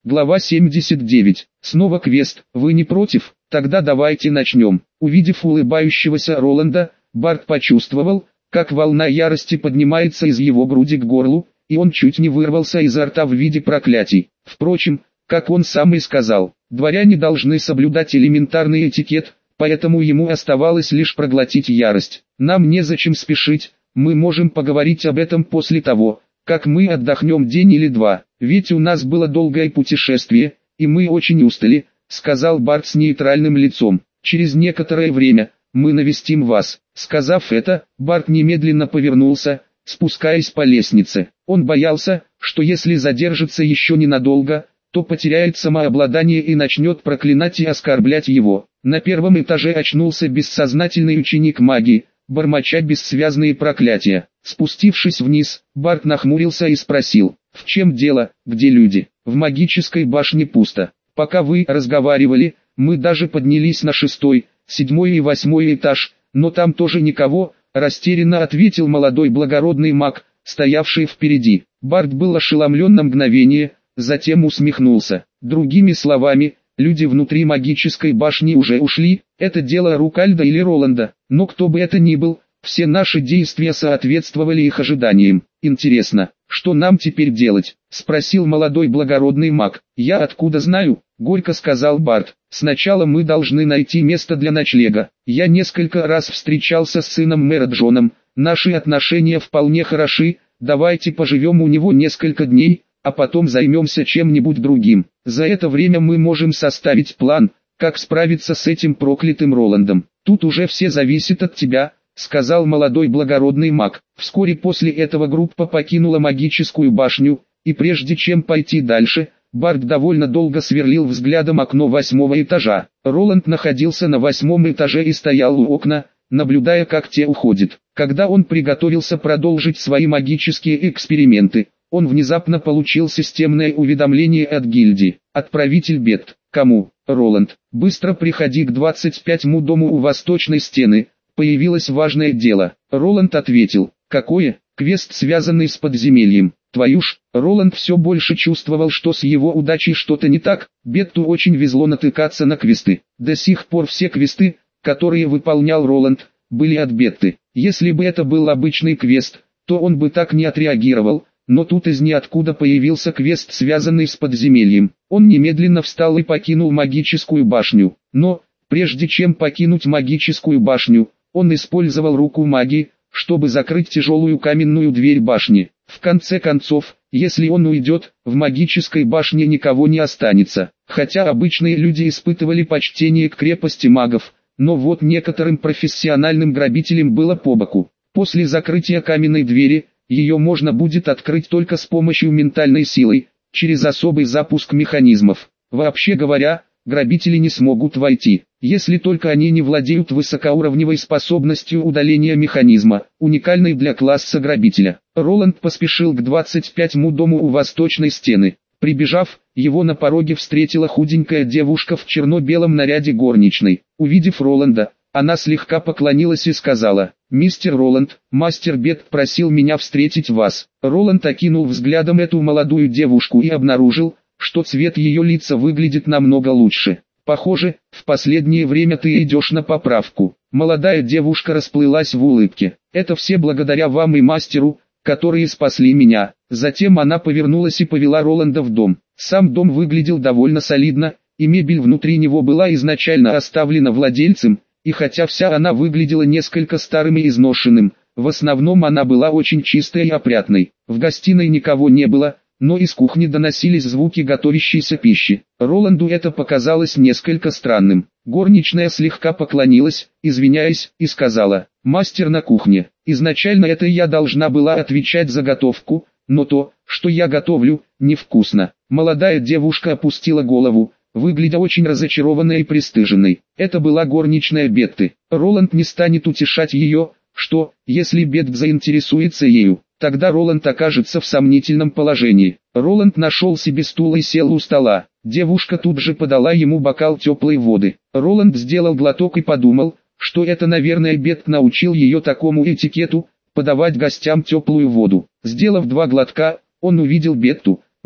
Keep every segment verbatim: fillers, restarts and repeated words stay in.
Глава семьдесят девять. Снова квест. Вы не против? Тогда давайте начнем. Увидев улыбающегося Роланда, Барт почувствовал, как волна ярости поднимается из его груди к горлу, и он чуть не вырвался изо рта в виде проклятий. Впрочем, как он сам и сказал, дворяне должны соблюдать элементарный этикет, поэтому ему оставалось лишь проглотить ярость. Нам незачем спешить, мы можем поговорить об этом после того, как мы отдохнем день или два, ведь у нас было долгое путешествие, и мы очень устали, сказал Барт с нейтральным лицом. Через некоторое время мы навестим вас. Сказав это, Барт немедленно повернулся, спускаясь по лестнице. Он боялся, что если задержится еще ненадолго, то потеряет самообладание и начнет проклинать и оскорблять его. На первом этаже очнулся бессознательный ученик магии, бормоча бессвязные проклятия. Спустившись вниз, Барт нахмурился и спросил, в чем дело, где люди? В магической башне пусто. Пока вы разговаривали, мы даже поднялись на шестой, седьмой и восьмой этаж, но там тоже никого, растерянно ответил молодой благородный маг, стоявший впереди. Барт был ошеломлен на мгновение, затем усмехнулся. Другими словами, люди внутри магической башни уже ушли, это дело рук Альда или Роланда, но кто бы это ни был, все наши действия соответствовали их ожиданиям. Интересно, что нам теперь делать? Спросил молодой благородный маг. Я откуда знаю? Горько сказал Барт. Сначала мы должны найти место для ночлега. Я несколько раз встречался с сыном мэра Джоном, наши отношения вполне хороши, давайте поживем у него несколько дней, а потом займемся чем-нибудь другим. За это время мы можем составить план, как справиться с этим проклятым Роландом. Тут уже все зависит от тебя, сказал молодой благородный маг. Вскоре после этого группа покинула магическую башню, и прежде чем пойти дальше, Барт довольно долго сверлил взглядом окно восьмого этажа. Роланд находился на восьмом этаже и стоял у окна, наблюдая, как те уходят. Когда он приготовился продолжить свои магические эксперименты, он внезапно получил системное уведомление от гильдии. Отправитель бед. Кому? Роланд. Быстро приходи к двадцать пятому дому у восточной стены. Появилось важное дело. Роланд ответил. Какое? Квест, связанный с подземельем. Твою ж, Роланд все больше чувствовал, что с его удачей что-то не так. Бетту очень везло натыкаться на квесты. До сих пор все квесты, которые выполнял Роланд, были от Бетты. Если бы это был обычный квест, то он бы так не отреагировал, но тут из ниоткуда появился квест, связанный с подземельем. Он немедленно встал и покинул магическую башню. Но, прежде чем покинуть магическую башню, он использовал руку магии, чтобы закрыть тяжелую каменную дверь башни. В конце концов, если он уйдет, в магической башне никого не останется. Хотя обычные люди испытывали почтение к крепости магов, но вот некоторым профессиональным грабителям было по боку. После закрытия каменной двери, ее можно будет открыть только с помощью ментальной силы, через особый запуск механизмов. Вообще говоря, грабители не смогут войти, если только они не владеют высокоуровневой способностью удаления механизма, уникальной для класса грабителя. Роланд поспешил к двадцать пятому дому у восточной стены. Прибежав, его на пороге встретила худенькая девушка в черно-белом наряде горничной. Увидев Роланда, она слегка поклонилась и сказала: «Мистер Роланд, мастер Бет просил меня встретить вас». Роланд окинул взглядом эту молодую девушку и обнаружил, что цвет ее лица выглядит намного лучше. «Похоже, в последнее время ты идешь на поправку». Молодая девушка расплылась в улыбке. «Это все благодаря вам и мастеру, которые спасли меня». Затем она повернулась и повела Роланда в дом. Сам дом выглядел довольно солидно, и мебель внутри него была изначально оставлена владельцем, и хотя вся она выглядела несколько старым и изношенным, в основном она была очень чистой и опрятной. В гостиной никого не было, но из кухни доносились звуки готовящейся пищи. Роланду это показалось несколько странным. Горничная слегка поклонилась, извиняясь, и сказала: «Мастер на кухне. Изначально это я должна была отвечать за готовку, но то, что я готовлю, невкусно». Молодая девушка опустила голову, выглядя очень разочарованной и пристыженной. Это была горничная Бетты. Роланд не станет утешать ее, что, если Бетт заинтересуется ею, тогда Роланд окажется в сомнительном положении. Роланд нашел себе стул и сел у стола. Девушка тут же подала ему бокал теплой воды. Роланд сделал глоток и подумал, что это, наверное, Бетт научил ее такому этикету, подавать гостям теплую воду. Сделав два глотка, он увидел Бетту,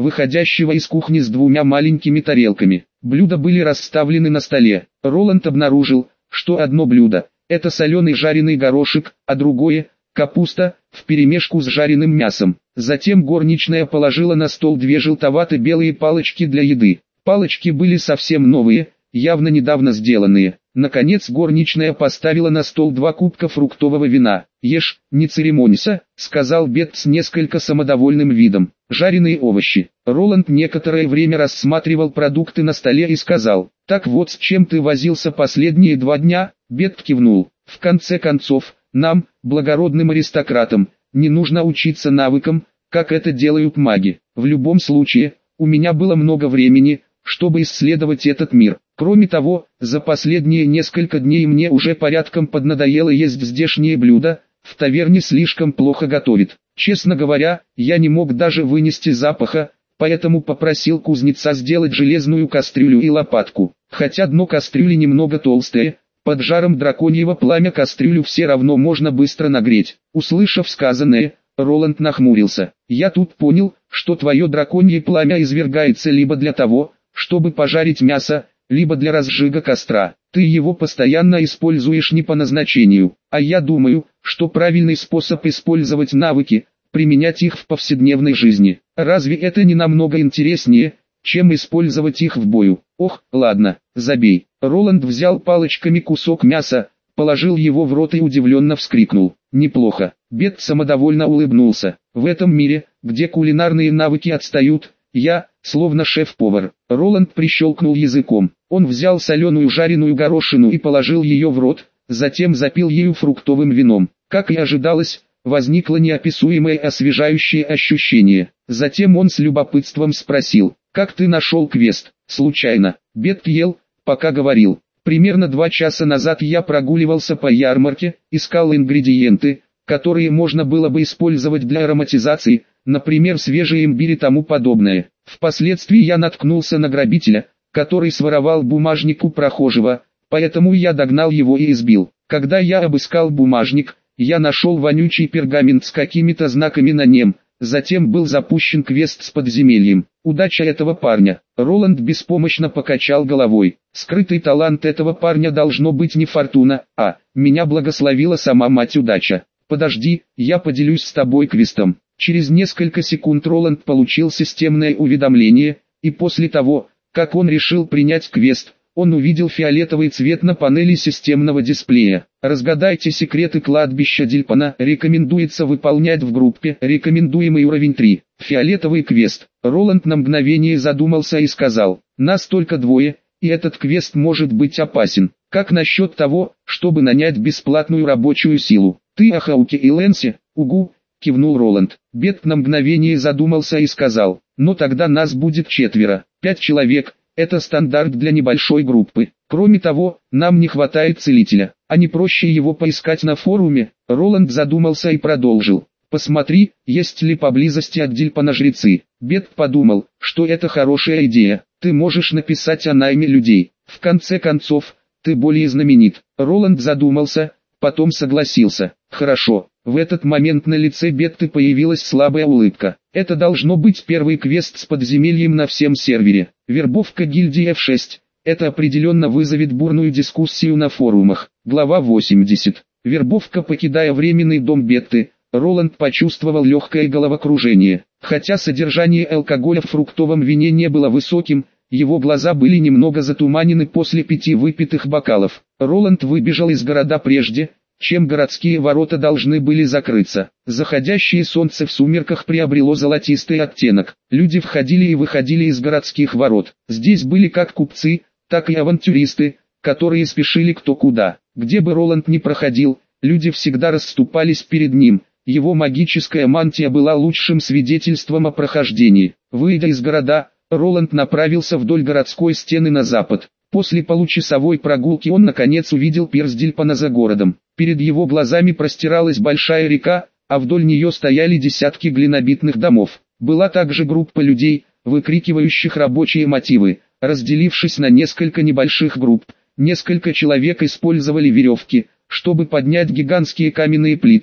выходящего из кухни с двумя маленькими тарелками. Блюда были расставлены на столе. Роланд обнаружил, что одно блюдо – это соленый жареный горошек, а другое – капуста, вперемешку с жареным мясом. Затем горничная положила на стол две желтовато-белые палочки для еды. Палочки были совсем новые, явно недавно сделанные. Наконец горничная поставила на стол два кубка фруктового вина. «Ешь, не церемонься», — сказал Бет с несколько самодовольным видом. «Жареные овощи». Роланд некоторое время рассматривал продукты на столе и сказал: «Так вот с чем ты возился последние два дня?» Бет кивнул. «В конце концов, нам, благородным аристократам, не нужно учиться навыкам, как это делают маги. В любом случае, у меня было много времени, чтобы исследовать этот мир. Кроме того, за последние несколько дней мне уже порядком поднадоело есть здешние блюда, в таверне слишком плохо готовят. Честно говоря, я не мог даже вынести запаха, поэтому попросил кузнеца сделать железную кастрюлю и лопатку. Хотя дно кастрюли немного толстое, под жаром драконьего пламя кастрюлю все равно можно быстро нагреть». Услышав сказанное, Роланд нахмурился. «Я тут понял, что твое драконье пламя извергается либо для того, чтобы пожарить мясо, либо для разжига костра. Ты его постоянно используешь не по назначению, а я думаю, что правильный способ использовать навыки – применять их в повседневной жизни. Разве это не намного интереснее, чем использовать их в бою? Ох, ладно, забей». Роланд взял палочками кусок мяса, положил его в рот и удивленно вскрикнул. «Неплохо». Бет самодовольно улыбнулся. «В этом мире, где кулинарные навыки отстают, я, словно шеф-повар». Роланд прищелкнул языком. Он взял соленую жареную горошину и положил ее в рот, затем запил ею фруктовым вином. Как и ожидалось, возникло неописуемое освежающее ощущение. Затем он с любопытством спросил: «Как ты нашел квест?» «Случайно». Бет ел, пока говорил. «Примерно два часа назад я прогуливался по ярмарке, искал ингредиенты, которые можно было бы использовать для ароматизации, например, свежий имбирь и тому подобное. Впоследствии я наткнулся на грабителя, который своровал бумажник у прохожего, поэтому я догнал его и избил. Когда я обыскал бумажник, я нашел вонючий пергамент с какими-то знаками на нем, затем был запущен квест с подземельем. Удача этого парня». Роланд беспомощно покачал головой. «Скрытый талант этого парня должно быть не фортуна, а меня благословила сама мать удача. Подожди, я поделюсь с тобой квестом». Через несколько секунд Роланд получил системное уведомление, и после того, как он решил принять квест, он увидел фиолетовый цвет на панели системного дисплея. «Разгадайте секреты кладбища Дильпана. Рекомендуется выполнять в группе. Рекомендуемый уровень три». Фиолетовый квест. Роланд на мгновение задумался и сказал: «Нас только двое, и этот квест может быть опасен. Как насчет того, чтобы нанять бесплатную рабочую силу? Ты о Хауке и Лэнсе?» «Угу», кивнул Роланд. Бет на мгновение задумался и сказал: «Но тогда нас будет четверо. Пять человек – это стандарт для небольшой группы. Кроме того, нам не хватает целителя. А не проще его поискать на форуме?» Роланд задумался и продолжил: «Посмотри, есть ли поблизости от Дильпана жрецы». Бет подумал, что это хорошая идея. «Ты можешь написать о найме людей. В конце концов, ты более знаменит». Роланд задумался, потом согласился. «Хорошо». В этот момент на лице Бетты появилась слабая улыбка. «Это должно быть первый квест с подземельем на всем сервере. Вербовка гильдии эф шесть. Это определенно вызовет бурную дискуссию на форумах». Глава восемьдесят. Вербовка. Покидая временный дом Бетты, Роланд почувствовал легкое головокружение. Хотя содержание алкоголя в фруктовом вине не было высоким, его глаза были немного затуманены после пяти выпитых бокалов. Роланд выбежал из города прежде, чем городские ворота должны были закрыться. Заходящее солнце в сумерках приобрело золотистый оттенок. Люди входили и выходили из городских ворот. Здесь были как купцы, так и авантюристы, которые спешили кто куда. Где бы Роланд ни проходил, люди всегда расступались перед ним. Его магическая мантия была лучшим свидетельством о прохождении. Выйдя из города, Роланд направился вдоль городской стены на запад. После получасовой прогулки он наконец увидел пирс Дильпана за городом. Перед его глазами простиралась большая река, а вдоль нее стояли десятки глинобитных домов. Была также группа людей, выкрикивающих рабочие мотивы. Разделившись на несколько небольших групп, несколько человек использовали веревки, чтобы поднять гигантские каменные плиты,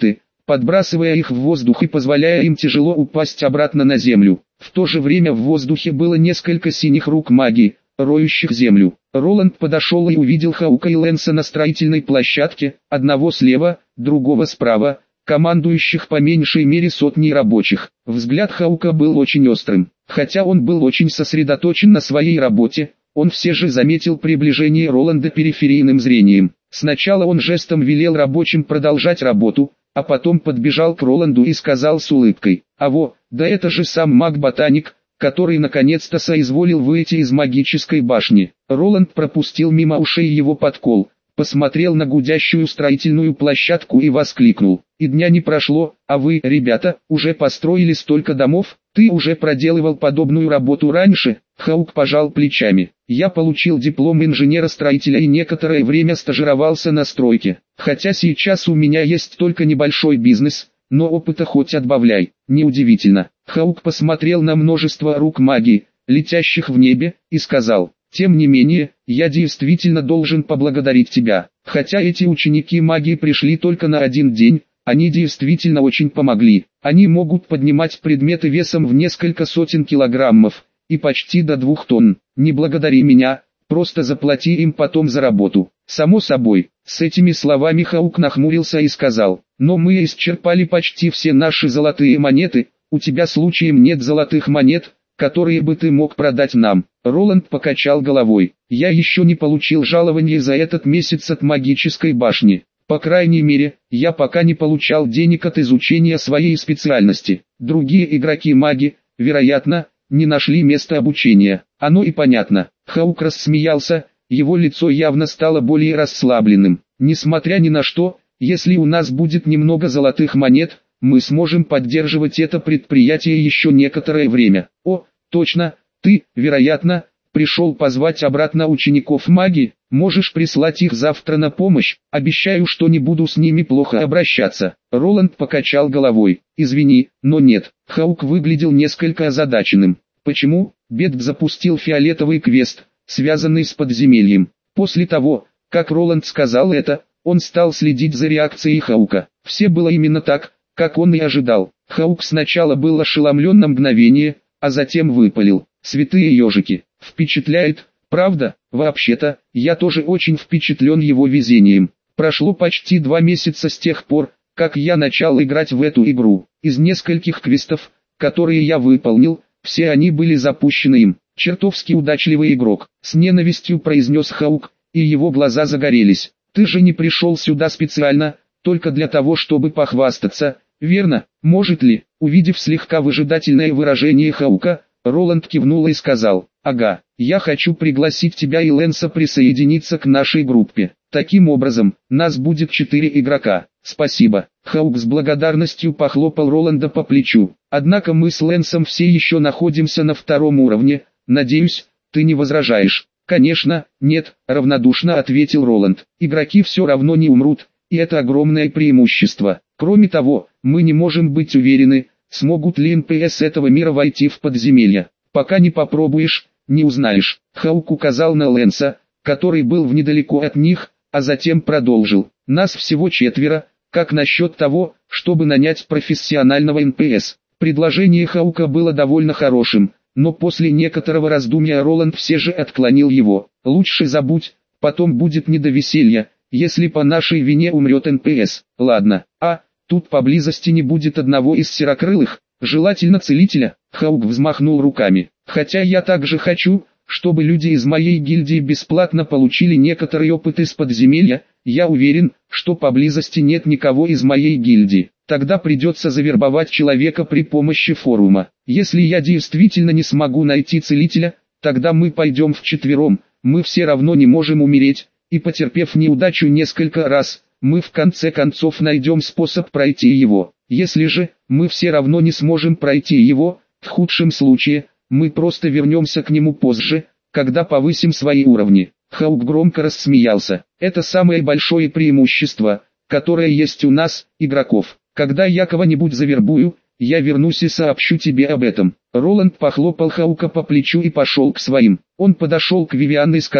подбрасывая их в воздух и позволяя им тяжело упасть обратно на землю. В то же время в воздухе было несколько синих рук маги, роющих землю. Роланд подошел и увидел Хаука и Лэнса на строительной площадке, одного слева, другого справа, командующих по меньшей мере сотней рабочих. Взгляд Хаука был очень острым. Хотя он был очень сосредоточен на своей работе, он все же заметил приближение Роланда периферийным зрением. Сначала он жестом велел рабочим продолжать работу, а потом подбежал к Роланду и сказал с улыбкой: «Аво, да это же сам маг-ботаник, который наконец-то соизволил выйти из магической башни». Роланд пропустил мимо ушей его подкол, посмотрел на гудящую строительную площадку и воскликнул: «И дня не прошло, а вы, ребята, уже построили столько домов? Ты уже проделывал подобную работу раньше?» Хаук пожал плечами. «Я получил диплом инженера-строителя и некоторое время стажировался на стройке. Хотя сейчас у меня есть только небольшой бизнес, но опыта хоть отбавляй». Неудивительно. Хаук посмотрел на множество рук магии, летящих в небе, и сказал: «Тем не менее, я действительно должен поблагодарить тебя. Хотя эти ученики магии пришли только на один день, они действительно очень помогли. Они могут поднимать предметы весом в несколько сотен килограммов, и почти до двух тонн. Не благодари меня, просто заплати им потом за работу». «Само собой». С этими словами Хаук нахмурился и сказал: «Но мы исчерпали почти все наши золотые монеты, у тебя случаем нет золотых монет, которые бы ты мог продать нам?» Роланд покачал головой. «Я еще не получил жалование за этот месяц от магической башни. По крайней мере, я пока не получал денег от изучения своей специальности. Другие игроки-маги, вероятно, не нашли места обучения. Оно и понятно». Хаук рассмеялся, его лицо явно стало более расслабленным. «Несмотря ни на что, если у нас будет немного золотых монет, мы сможем поддерживать это предприятие еще некоторое время». «О, точно, ты, вероятно, пришел позвать обратно учеников магии. Можешь прислать их завтра на помощь, обещаю, что не буду с ними плохо обращаться». Роланд покачал головой. «Извини, но нет». Хаук выглядел несколько озадаченным. «Почему?» Бет запустил фиолетовый квест, связанный с подземельем. После того, как Роланд сказал это, он стал следить за реакцией Хаука. Все было именно так, как он и ожидал. Хаук сначала был ошеломлен на мгновение, а затем выпалил: «Святые ежики, впечатляет, правда? Вообще-то, я тоже очень впечатлен его везением. Прошло почти два месяца с тех пор, как я начал играть в эту игру. Из нескольких квестов, которые я выполнил, все они были запущены им. Чертовски удачливый игрок», — с ненавистью произнес Хаук, и его глаза загорелись. «Ты же не пришел сюда специально, только для того, чтобы похвастаться, верно? Может ли?» Увидев слегка выжидательное выражение Хаука, Роланд кивнул и сказал: «Ага, я хочу пригласить тебя и Лэнса присоединиться к нашей группе. Таким образом, нас будет четыре игрока». «Спасибо». Хаук с благодарностью похлопал Роланда по плечу. «Однако мы с Лэнсом все еще находимся на втором уровне, надеюсь, ты не возражаешь?» «Конечно, нет», — равнодушно ответил Роланд. «Игроки все равно не умрут, и это огромное преимущество. Кроме того, мы не можем быть уверены, смогут ли эн пи эс этого мира войти в подземелье. Пока не попробуешь, не узнаешь». Хаук указал на Лэнса, который был в недалеко от них, а затем продолжил: «Нас всего четверо, как насчет того, чтобы нанять профессионального эн пи эс?» Предложение Хаука было довольно хорошим, но после некоторого раздумья Роланд все же отклонил его. «Лучше забудь, потом будет не до веселья, если по нашей вине умрет эн пи эс. Ладно, а, тут поблизости не будет одного из серокрылых, желательно целителя». Хаук взмахнул руками. «Хотя я также хочу, чтобы люди из моей гильдии бесплатно получили некоторый опыт из подземелья. Я уверен, что поблизости нет никого из моей гильдии. Тогда придется завербовать человека при помощи форума. Если я действительно не смогу найти целителя, тогда мы пойдем вчетвером, мы все равно не можем умереть, и потерпев неудачу несколько раз, мы в конце концов найдем способ пройти его. Если же, мы все равно не сможем пройти его, в худшем случае, мы просто вернемся к нему позже, когда повысим свои уровни». Хаук громко рассмеялся. «Это самое большое преимущество, которое есть у нас, игроков. Когда я кого-нибудь завербую, я вернусь и сообщу тебе об этом». Роланд похлопал Хаука по плечу и пошел к своим. Он подошел к Вивиан и сказал: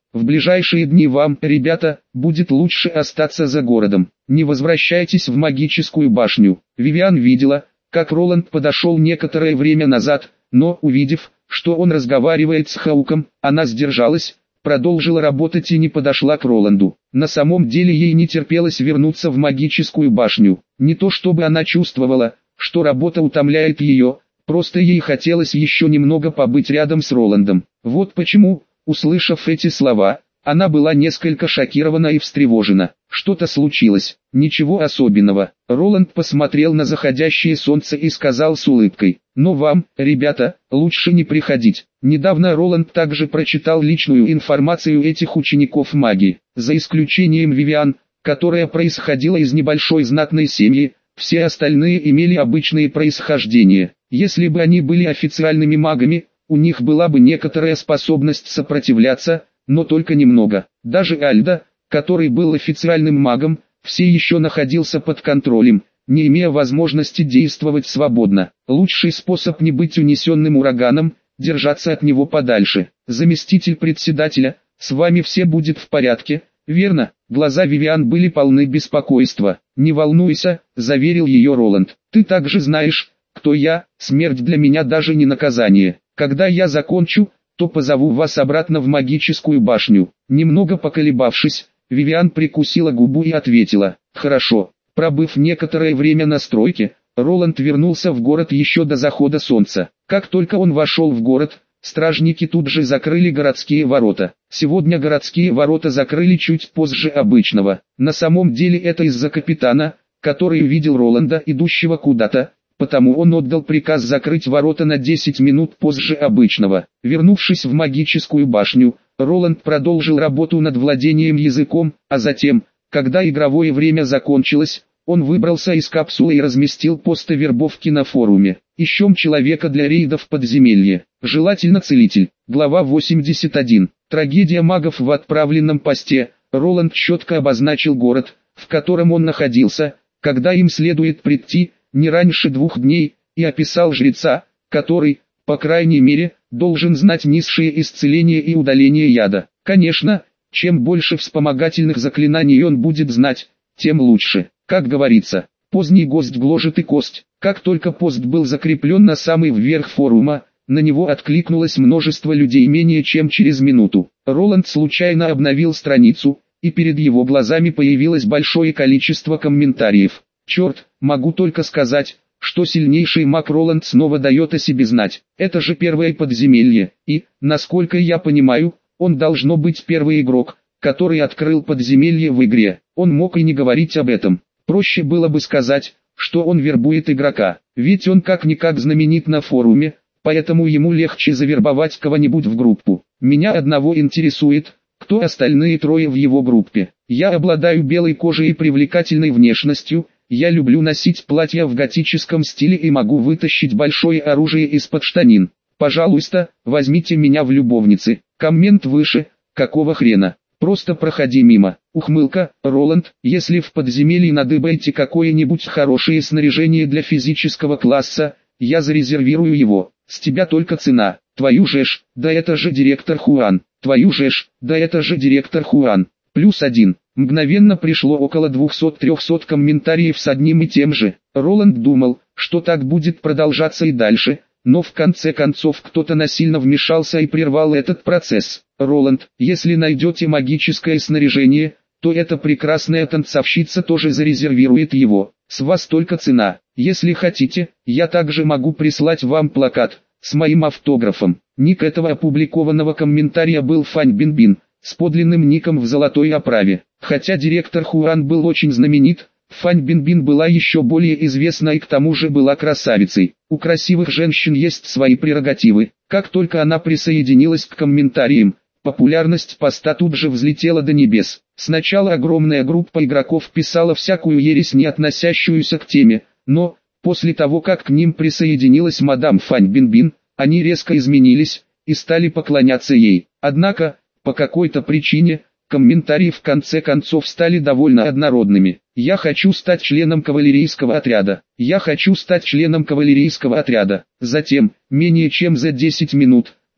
В ближайшие дни вам, ребята, будет лучше остаться за городом. Не возвращайтесь в магическую башню. Вивиан видела, как Роланд подошел некоторое время назад, но, увидев, что он разговаривает с Хауком, она сдержалась, продолжила работать и не подошла к Роланду. На самом деле ей не терпелось вернуться в магическую башню. Не то чтобы она чувствовала, что работа утомляет ее, просто ей хотелось еще немного побыть рядом с Роландом. Вот почему, услышав эти слова, она была несколько шокирована и встревожена. Что-то случилось. Ничего особенного. Роланд посмотрел на заходящее солнце и сказал с улыбкой: «Но вам, ребята, лучше не приходить». Недавно Роланд также прочитал личную информацию этих учеников магии. За исключением Вивиан, которая происходила из небольшой знатной семьи, все остальные имели обычное происхождение. Если бы они были официальными магами, у них была бы некоторая способность сопротивляться, но только немного. Даже Альда, который был официальным магом, все еще находился под контролем, не имея возможности действовать свободно. Лучший способ не быть унесенным ураганом – держаться от него подальше. Заместитель председателя, с вами все будет в порядке, верно? Глаза Вивиан были полны беспокойства. «Не волнуйся», – заверил ее Роланд. «Ты также знаешь, кто я, смерть для меня даже не наказание. Когда я закончу, то позову вас обратно в магическую башню». Немного поколебавшись, Вивиан прикусила губу и ответила: «Хорошо». Пробыв некоторое время на стройке, Роланд вернулся в город еще до захода солнца. Как только он вошел в город, стражники тут же закрыли городские ворота. Сегодня городские ворота закрыли чуть позже обычного. На самом деле это из-за капитана, который увидел Роланда, идущего куда-то, потому он отдал приказ закрыть ворота на десять минут позже обычного. Вернувшись в магическую башню, Роланд продолжил работу над владением языком, а затем, когда игровое время закончилось, он выбрался из капсулы и разместил посты вербовки на форуме. Ищем человека для рейда в подземелье. Желательно целитель. Глава восемьдесят один. Трагедия магов в отправленном посте. Роланд четко обозначил город, в котором он находился, когда им следует прийти, не раньше двух дней, и описал жреца, который, по крайней мере, должен знать низшее исцеление и удаление яда. Конечно, чем больше вспомогательных заклинаний он будет знать, тем лучше. Как говорится, поздний гость гложет и кость. Как только пост был закреплен на самый вверх форума, на него откликнулось множество людей менее чем через минуту. Роланд случайно обновил страницу, и перед его глазами появилось большое количество комментариев. Черт, могу только сказать, что сильнейший маг Роланд снова дает о себе знать. Это же первое подземелье, и, насколько я понимаю, он должно быть первый игрок, который открыл подземелье в игре. Он мог и не говорить об этом. Проще было бы сказать, что он вербует игрока, ведь он как-никак знаменит на форуме, поэтому ему легче завербовать кого-нибудь в группу. Меня одного интересует, кто остальные трое в его группе. Я обладаю белой кожей и привлекательной внешностью, я люблю носить платья в готическом стиле и могу вытащить большое оружие из-под штанин. Пожалуйста, возьмите меня в любовницы. Коммент выше, какого хрена? Просто проходи мимо. Ухмылка: Роланд, если в подземелье надыбаете какое-нибудь хорошее снаряжение для физического класса, я зарезервирую его. С тебя только цена. Твою же ж, да это же директор Хуан. Твою же ж, да это же директор Хуан. Плюс один. Мгновенно пришло около двухсот-трехсот комментариев с одним и тем же. Роланд думал, что так будет продолжаться и дальше, но в конце концов кто-то насильно вмешался и прервал этот процесс. Роланд, если найдете магическое снаряжение, то эта прекрасная танцовщица тоже зарезервирует его. С вас только цена. Если хотите, я также могу прислать вам плакат с моим автографом. Ник этого опубликованного комментария был Фань Бинбин, с подлинным ником в золотой оправе. Хотя директор Хуан был очень знаменит, Фань Бинбин была еще более известна и к тому же была красавицей. У красивых женщин есть свои прерогативы. Как только она присоединилась к комментариям, популярность поста тут же взлетела до небес. Сначала огромная группа игроков писала всякую ересь, не относящуюся к теме, но, после того как к ним присоединилась мадам Фань Бинбин, они резко изменились и стали поклоняться ей. Однако, по какой-то причине, комментарии в конце концов стали довольно однородными. «Я хочу стать членом кавалерийского отряда. Я хочу стать членом кавалерийского отряда». Затем, менее чем за десять минут,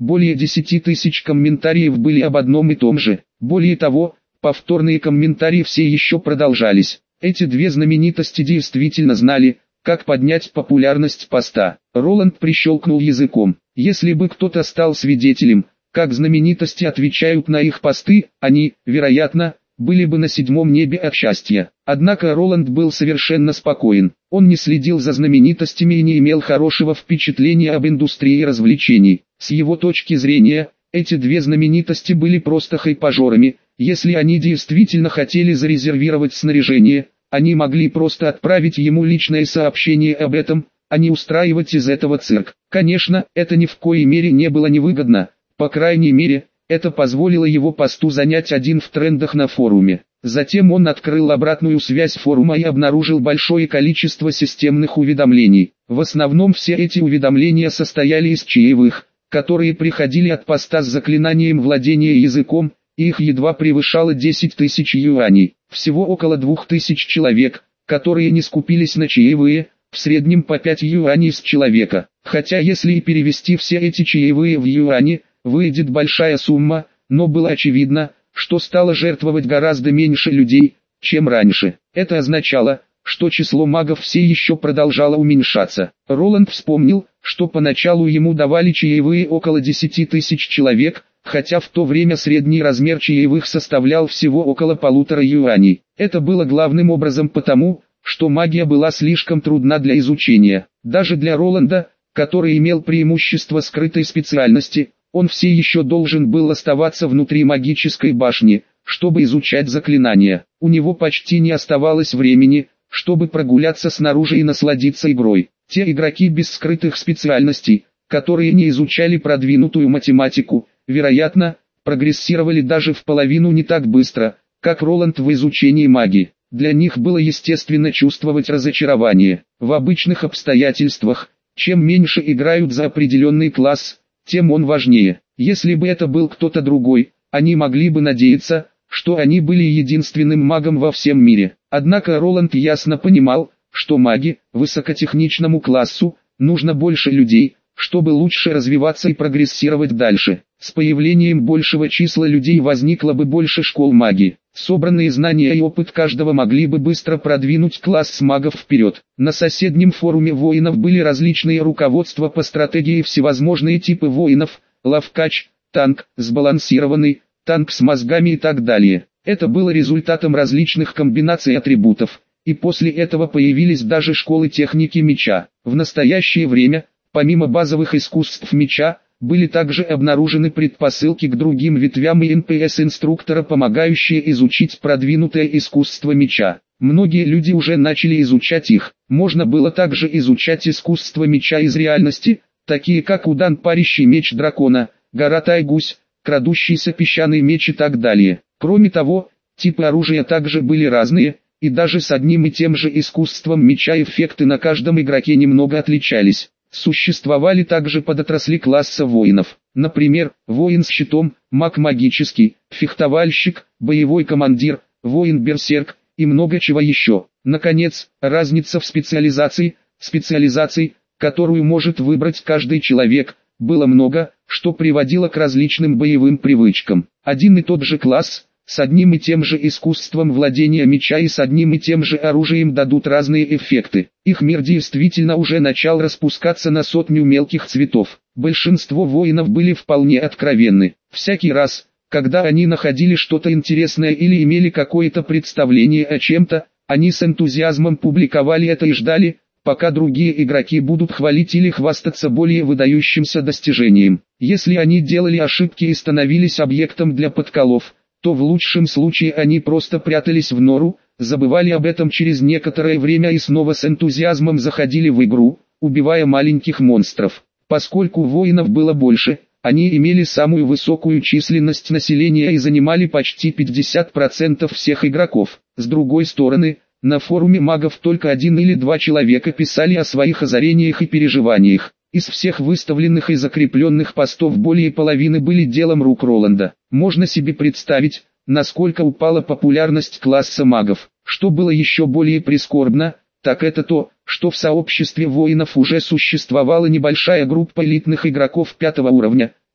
более десяти тысяч комментариев были об одном и том же. Более того, повторные комментарии все еще продолжались. Эти две знаменитости действительно знали, как поднять популярность поста. Роланд прищелкнул языком. Если бы кто-то стал свидетелем, как знаменитости отвечают на их посты, они, вероятно, были бы на седьмом небе от счастья. Однако Роланд был совершенно спокоен. Он не следил за знаменитостями и не имел хорошего впечатления об индустрии развлечений. С его точки зрения, эти две знаменитости были просто хайпажорами. Если они действительно хотели зарезервировать снаряжение, они могли просто отправить ему личное сообщение об этом, а не устраивать из этого цирк. Конечно, это ни в коей мере не было невыгодно, по крайней мере, это позволило его посту занять один в трендах на форуме. Затем он открыл обратную связь форума и обнаружил большое количество системных уведомлений. В основном все эти уведомления состояли из чаевых, которые приходили от поста с заклинанием владения языком, и их едва превышало десять тысяч юаней. Всего около двух тысяч человек, которые не скупились на чаевые, в среднем по пять юаней с человека. Хотя если и перевести все эти чаевые в юани, выйдет большая сумма, но было очевидно, что стало жертвовать гораздо меньше людей, чем раньше. Это означало, что число магов все еще продолжало уменьшаться. Роланд вспомнил, что поначалу ему давали чаевые около десяти тысяч человек, хотя в то время средний размер чаевых составлял всего около полутора юаней. Это было главным образом потому, что магия была слишком трудна для изучения. Даже для Роланда, который имел преимущество скрытой специальности, он все еще должен был оставаться внутри магической башни, чтобы изучать заклинания. У него почти не оставалось времени, чтобы прогуляться снаружи и насладиться игрой. Те игроки без скрытых специальностей, которые не изучали продвинутую математику, вероятно, прогрессировали даже в половину не так быстро, как Роланд в изучении магии. Для них было естественно чувствовать разочарование. В обычных обстоятельствах, чем меньше играют за определенный класс, тем он важнее. Если бы это был кто-то другой, они могли бы надеяться, что они были единственным магом во всем мире. Однако Роланд ясно понимал, что маги, высокотехничному классу, нужно больше людей, чтобы лучше развиваться и прогрессировать дальше. С появлением большего числа людей возникло бы больше школ магии. Собранные знания и опыт каждого могли бы быстро продвинуть класс магов вперед. На соседнем форуме воинов были различные руководства по стратегии, всевозможные типы воинов, ловкач, танк, сбалансированный, танк с мозгами и так далее. Это было результатом различных комбинаций атрибутов, и после этого появились даже школы техники меча. В настоящее время, помимо базовых искусств меча, были также обнаружены предпосылки к другим ветвям и эн пи эс-инструктора, помогающие изучить продвинутое искусство меча. Многие люди уже начали изучать их. Можно было также изучать искусство меча из реальности, такие как удан, парящий меч дракона, гора Тайгусь, крадущийся песчаный меч и так далее. Кроме того, типы оружия также были разные, и даже с одним и тем же искусством меча эффекты на каждом игроке немного отличались. Существовали также подотрасли класса воинов, например, воин с щитом, маг магический, фехтовальщик, боевой командир, воин-берсерк и много чего еще. Наконец, разница в специализации, специализаций, которую может выбрать каждый человек, было много, что приводило к различным боевым привычкам. Один и тот же класс, с одним и тем же искусством владения меча и с одним и тем же оружием дадут разные эффекты. Их мир действительно уже начал распускаться на сотню мелких цветов. Большинство воинов были вполне откровенны. Всякий раз, когда они находили что-то интересное или имели какое-то представление о чем-то, они с энтузиазмом публиковали это и ждали, пока другие игроки будут хвалить или хвастаться более выдающимся достижением. Если они делали ошибки и становились объектом для подколов, то в лучшем случае они просто прятались в нору, забывали об этом через некоторое время и снова с энтузиазмом заходили в игру, убивая маленьких монстров. Поскольку воинов было больше, они имели самую высокую численность населения и занимали почти пятьдесят процентов всех игроков. С другой стороны, на форуме магов только один или два человека писали о своих озарениях и переживаниях. Из всех выставленных и закрепленных постов более половины были делом рук Роланда. Можно себе представить, насколько упала популярность класса магов. Что было еще более прискорбно, так это то, что в сообществе воинов уже существовала небольшая группа элитных игроков пятого уровня,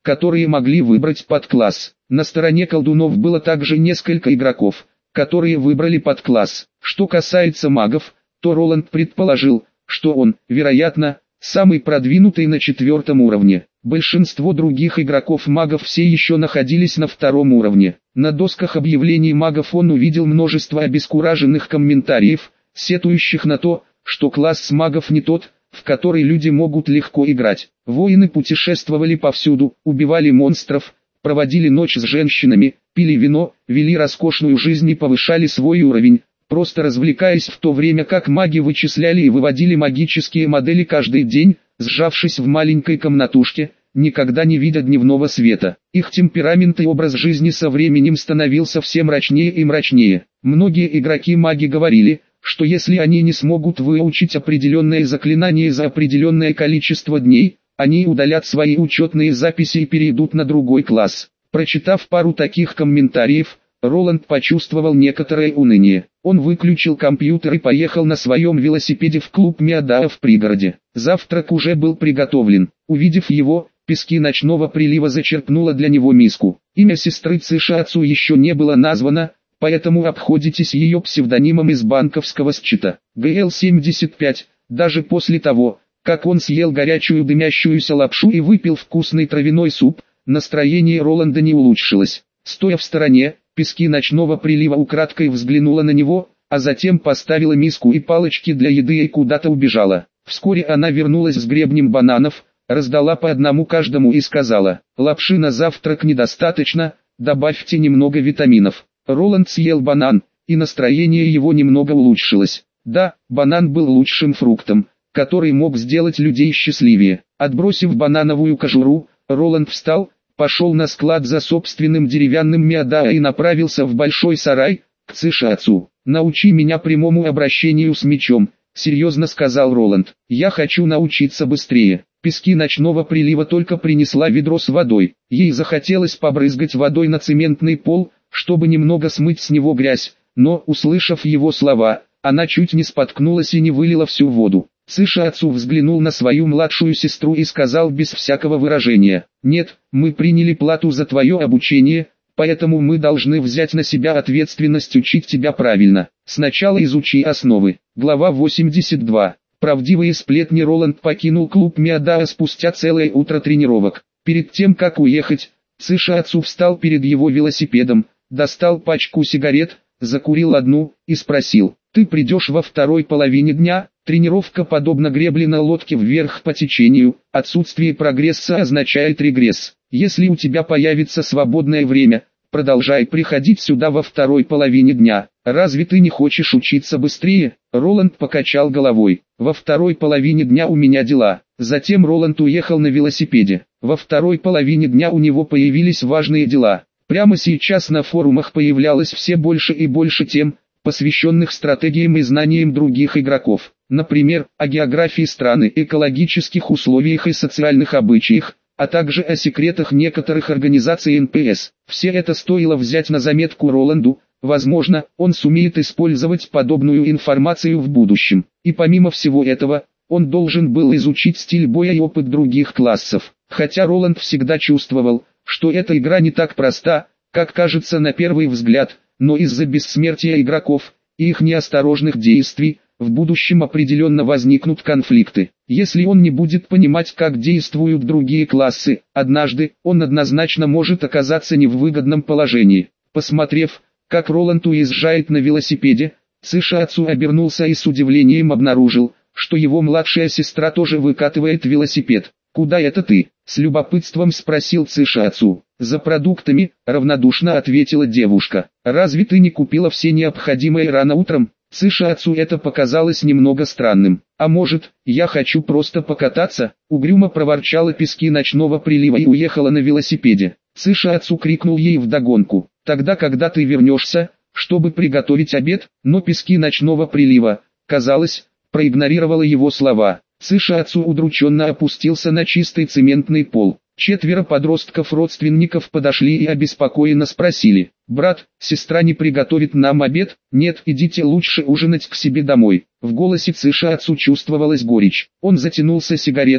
которые могли выбрать подкласс. На стороне колдунов было также несколько игроков, которые выбрали подкласс. Что касается магов, то Роланд предположил, что он, вероятно, самый продвинутый на четвертом уровне. Большинство других игроков-магов все еще находились на втором уровне. На досках объявлений магов он увидел множество обескураженных комментариев, сетующих на то, что класс магов не тот, в который люди могут легко играть. Воины путешествовали повсюду, убивали монстров, проводили ночь с женщинами, пили вино, вели роскошную жизнь и повышали свой уровень, просто развлекаясь в то время как маги вычисляли и выводили магические модели каждый день, сжавшись в маленькой комнатушке, никогда не видя дневного света. Их темперамент и образ жизни со временем становился все мрачнее и мрачнее. Многие игроки-маги говорили, что если они не смогут выучить определенное заклинание за определенное количество дней, они удалят свои учетные записи и перейдут на другой класс. Прочитав пару таких комментариев, Роланд почувствовал некоторое уныние. Он выключил компьютер и поехал на своем велосипеде в клуб Миадаа в пригороде. Завтрак уже был приготовлен. Увидев его, Пески ночного прилива зачерпнула для него миску. Имя сестры Цишиацу еще не было названо, поэтому обходитесь ее псевдонимом из банковского счета. ГЛ семьдесят пять, даже после того, как он съел горячую дымящуюся лапшу и выпил вкусный травяной суп, настроение Роланда не улучшилось. Стоя в стороне, Пески ночного прилива украдкой взглянула на него, а затем поставила миску и палочки для еды и куда-то убежала. Вскоре она вернулась с гребнем бананов, раздала по одному каждому и сказала: «Лапши на завтрак недостаточно, добавьте немного витаминов». Роланд съел банан, и настроение его немного улучшилось. Да, банан был лучшим фруктом, который мог сделать людей счастливее. Отбросив банановую кожуру, Роланд встал, пошел на склад за собственным деревянным Миадаа и направился в большой сарай, к Цишиацу. «Научи меня прямому обращению с мечом», — серьезно сказал Роланд. «Я хочу научиться быстрее». Пески ночного прилива только принесла ведро с водой. Ей захотелось побрызгать водой на цементный пол, чтобы немного смыть с него грязь, но, услышав его слова, она чуть не споткнулась и не вылила всю воду. Цишиацу взглянул на свою младшую сестру и сказал без всякого выражения: «Нет, мы приняли плату за твое обучение, поэтому мы должны взять на себя ответственность учить тебя правильно. Сначала изучи основы». Глава восемьдесят два. Правдивые сплетни. Роланд покинул клуб Миадаа спустя целое утро тренировок. Перед тем как уехать, Цишиацу встал перед его велосипедом, достал пачку сигарет, закурил одну и спросил: «Ты придешь во второй половине дня?» Тренировка подобна гребле на лодке вверх по течению, отсутствие прогресса означает регресс. Если у тебя появится свободное время, продолжай приходить сюда во второй половине дня. Разве ты не хочешь учиться быстрее?» Роланд покачал головой. «Во второй половине дня у меня дела». Затем Роланд уехал на велосипеде. Во второй половине дня у него появились важные дела. Прямо сейчас на форумах появлялось все больше и больше тем, посвященных стратегиям и знаниям других игроков. Например, о географии страны, экологических условиях и социальных обычаях, а также о секретах некоторых организаций эн пэ эс. Все это стоило взять на заметку Роланду. Возможно, он сумеет использовать подобную информацию в будущем. И помимо всего этого, он должен был изучить стиль боя и опыт других классов. Хотя Роланд всегда чувствовал, что эта игра не так проста, как кажется на первый взгляд, но из-за бессмертия игроков и их неосторожных действий, в будущем определенно возникнут конфликты. Если он не будет понимать, как действуют другие классы, однажды он однозначно может оказаться не в выгодном положении. Посмотрев, как Роланд уезжает на велосипеде, Цишиацу обернулся и с удивлением обнаружил, что его младшая сестра тоже выкатывает велосипед. «Куда это ты?» — с любопытством спросил Цишиацу. «За продуктами», — равнодушно ответила девушка. «Разве ты не купила все необходимое рано утром?» Цишиацу это показалось немного странным. «А может, я хочу просто покататься?» — угрюмо проворчала Пески ночного прилива и уехала на велосипеде. Цишиацу крикнул ей вдогонку: «Тогда когда ты вернешься, чтобы приготовить обед?» Но Пески ночного прилива, казалось, проигнорировала его слова. Цишиацу удрученно опустился на чистый цементный пол. Четверо подростков-родственников подошли и обеспокоенно спросили: «Брат, сестра не приготовит нам обед?» «Нет, идите лучше ужинать к себе домой». В голосе Цишиацу чувствовалась горечь. Он затянулся сигаретой,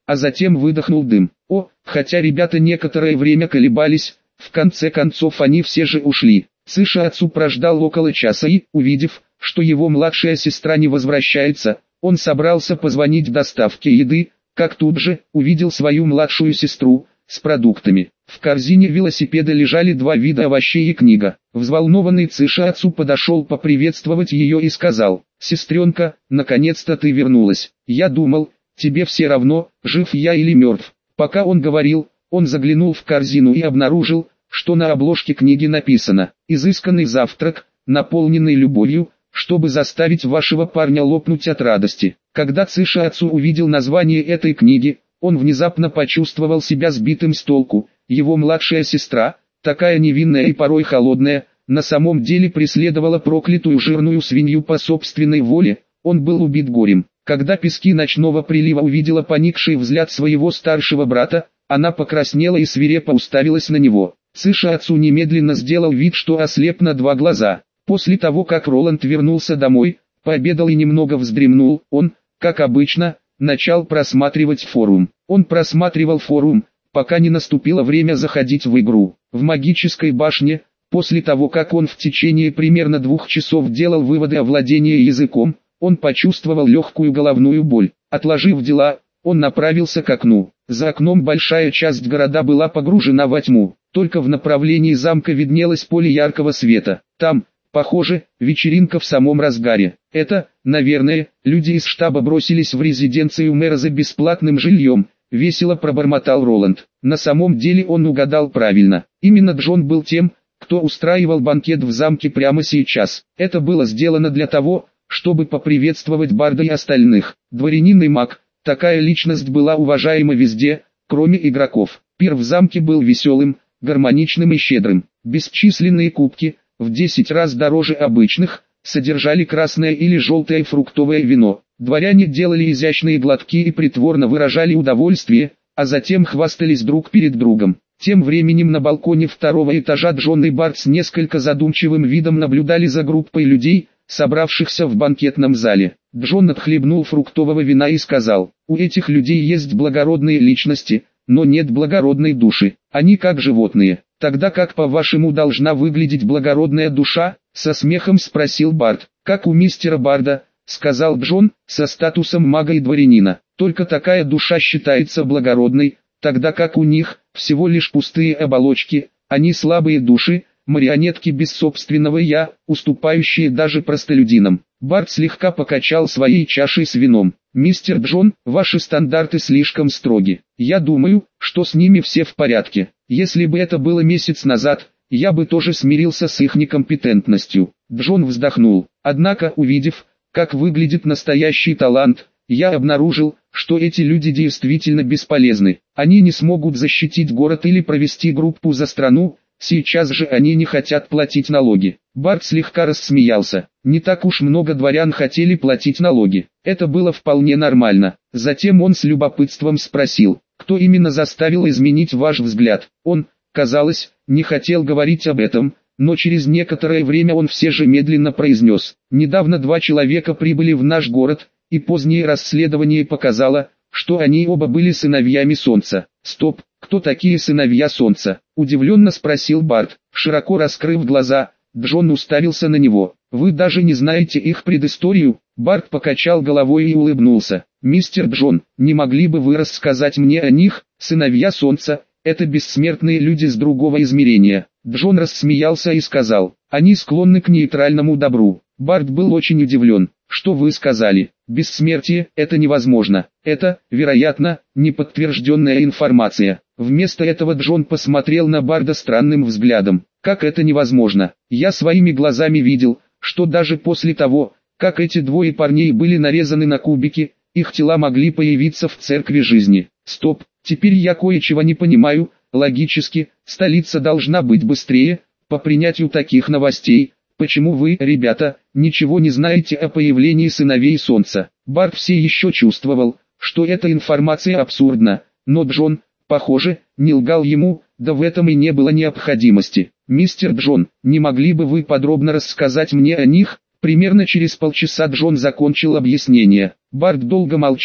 а затем выдохнул дым. О, хотя ребята некоторое время колебались, в конце концов они все же ушли. Цыша отцу прождал около часа и, увидев, что его младшая сестра не возвращается, он собрался позвонить в доставке еды, как тут же увидел свою младшую сестру с продуктами. В корзине велосипеда лежали два вида овощей и книга. Взволнованный Цыша отцу подошел поприветствовать ее и сказал: «Сестренка, наконец-то ты вернулась. Я думал, тебе все равно, жив я или мертв». Пока он говорил, он заглянул в корзину и обнаружил, что на обложке книги написано: «Изысканный завтрак, наполненный любовью, чтобы заставить вашего парня лопнуть от радости». Когда Цыша отцу увидел название этой книги, он внезапно почувствовал себя сбитым с толку. Его младшая сестра, такая невинная и порой холодная, на самом деле преследовала проклятую жирную свинью по собственной воле. Он был убит горем. Когда пески ночного прилива увидела поникший взгляд своего старшего брата, она покраснела и свирепо уставилась на него. Цыша отцу немедленно сделал вид, что ослеп на два глаза. После того, как Роланд вернулся домой, пообедал и немного вздремнул, он, как обычно, начал просматривать форум. Он просматривал форум, пока не наступило время заходить в игру. В магической башне, после того как он в течение примерно двух часов делал выводы о владении языком, он почувствовал легкую головную боль. Отложив дела, он направился к окну. За окном большая часть города была погружена во тьму. Только в направлении замка виднелось поле яркого света. Там, похоже, вечеринка в самом разгаре. Это, наверное, люди из штаба бросились в резиденцию мэра за бесплатным жильем, весело пробормотал Роланд. На самом деле он угадал правильно. Именно Джон был тем, кто устраивал банкет в замке прямо сейчас. Это было сделано для того, чтобы поприветствовать Барда и остальных. Дворянин и маг, такая личность была уважаема везде, кроме игроков. Пир в замке был веселым, гармоничным и щедрым. Бесчисленные кубки, в десять раз дороже обычных, содержали красное или желтое фруктовое вино. Дворяне делали изящные глотки и притворно выражали удовольствие, а затем хвастались друг перед другом. Тем временем на балконе второго этажа Джон и Барт с несколько задумчивым видом наблюдали за группой людей, собравшихся в банкетном зале. Джон отхлебнул фруктового вина и сказал: «У этих людей есть благородные личности, но нет благородной души. Они как животные. Тогда как, по-вашему, должна выглядеть благородная душа?» — со смехом спросил Барт. «Как у мистера Барда», — сказал Джон, — «со статусом мага и дворянина. Только такая душа считается благородной, тогда как у них всего лишь пустые оболочки, они слабые души, марионетки без собственного «я», уступающие даже простолюдинам». Барт слегка покачал своей чашей с вином. «Мистер Джон, ваши стандарты слишком строги. Я думаю, что с ними все в порядке. Если бы это было месяц назад, я бы тоже смирился с их некомпетентностью». Джон вздохнул. «Однако, увидев, как выглядит настоящий талант, я обнаружил, что эти люди действительно бесполезны. Они не смогут защитить город или провести группу за страну, сейчас же они не хотят платить налоги». Барт слегка рассмеялся. Не так уж много дворян хотели платить налоги. Это было вполне нормально. Затем он с любопытством спросил: «Кто именно заставил изменить ваш взгляд?» Он, казалось, не хотел говорить об этом, но через некоторое время он все же медленно произнес: «Недавно два человека прибыли в наш город, и позднее расследование показало, что они оба были сыновьями Солнца». «Стоп, кто такие сыновья Солнца?» — удивленно спросил Барт. Широко раскрыв глаза, Джон уставился на него. «Вы даже не знаете их предысторию?» Барт покачал головой и улыбнулся. «Мистер Джон, не могли бы вы рассказать мне о них? Сыновья Солнца — это бессмертные люди с другого измерения». Джон рассмеялся и сказал: «Они склонны к нейтральному добру». Барт был очень удивлен. «Что вы сказали? Бессмертие — это невозможно. Это, вероятно, неподтвержденная информация». Вместо этого Джон посмотрел на Барда странным взглядом. «Как это невозможно? Я своими глазами видел, что даже после того, как эти двое парней были нарезаны на кубики, их тела могли появиться в церкви жизни». «Стоп, теперь я кое-чего не понимаю. Логически, столица должна быть быстрее по принятию таких новостей. Почему вы, ребята, ничего не знаете о появлении сыновей Солнца?» Барт все еще чувствовал, что эта информация абсурдна, но Джон, похоже, не лгал ему, да в этом и не было необходимости. «Мистер Джон, не могли бы вы подробно рассказать мне о них?» Примерно через полчаса Джон закончил объяснение. Барт долго молчал,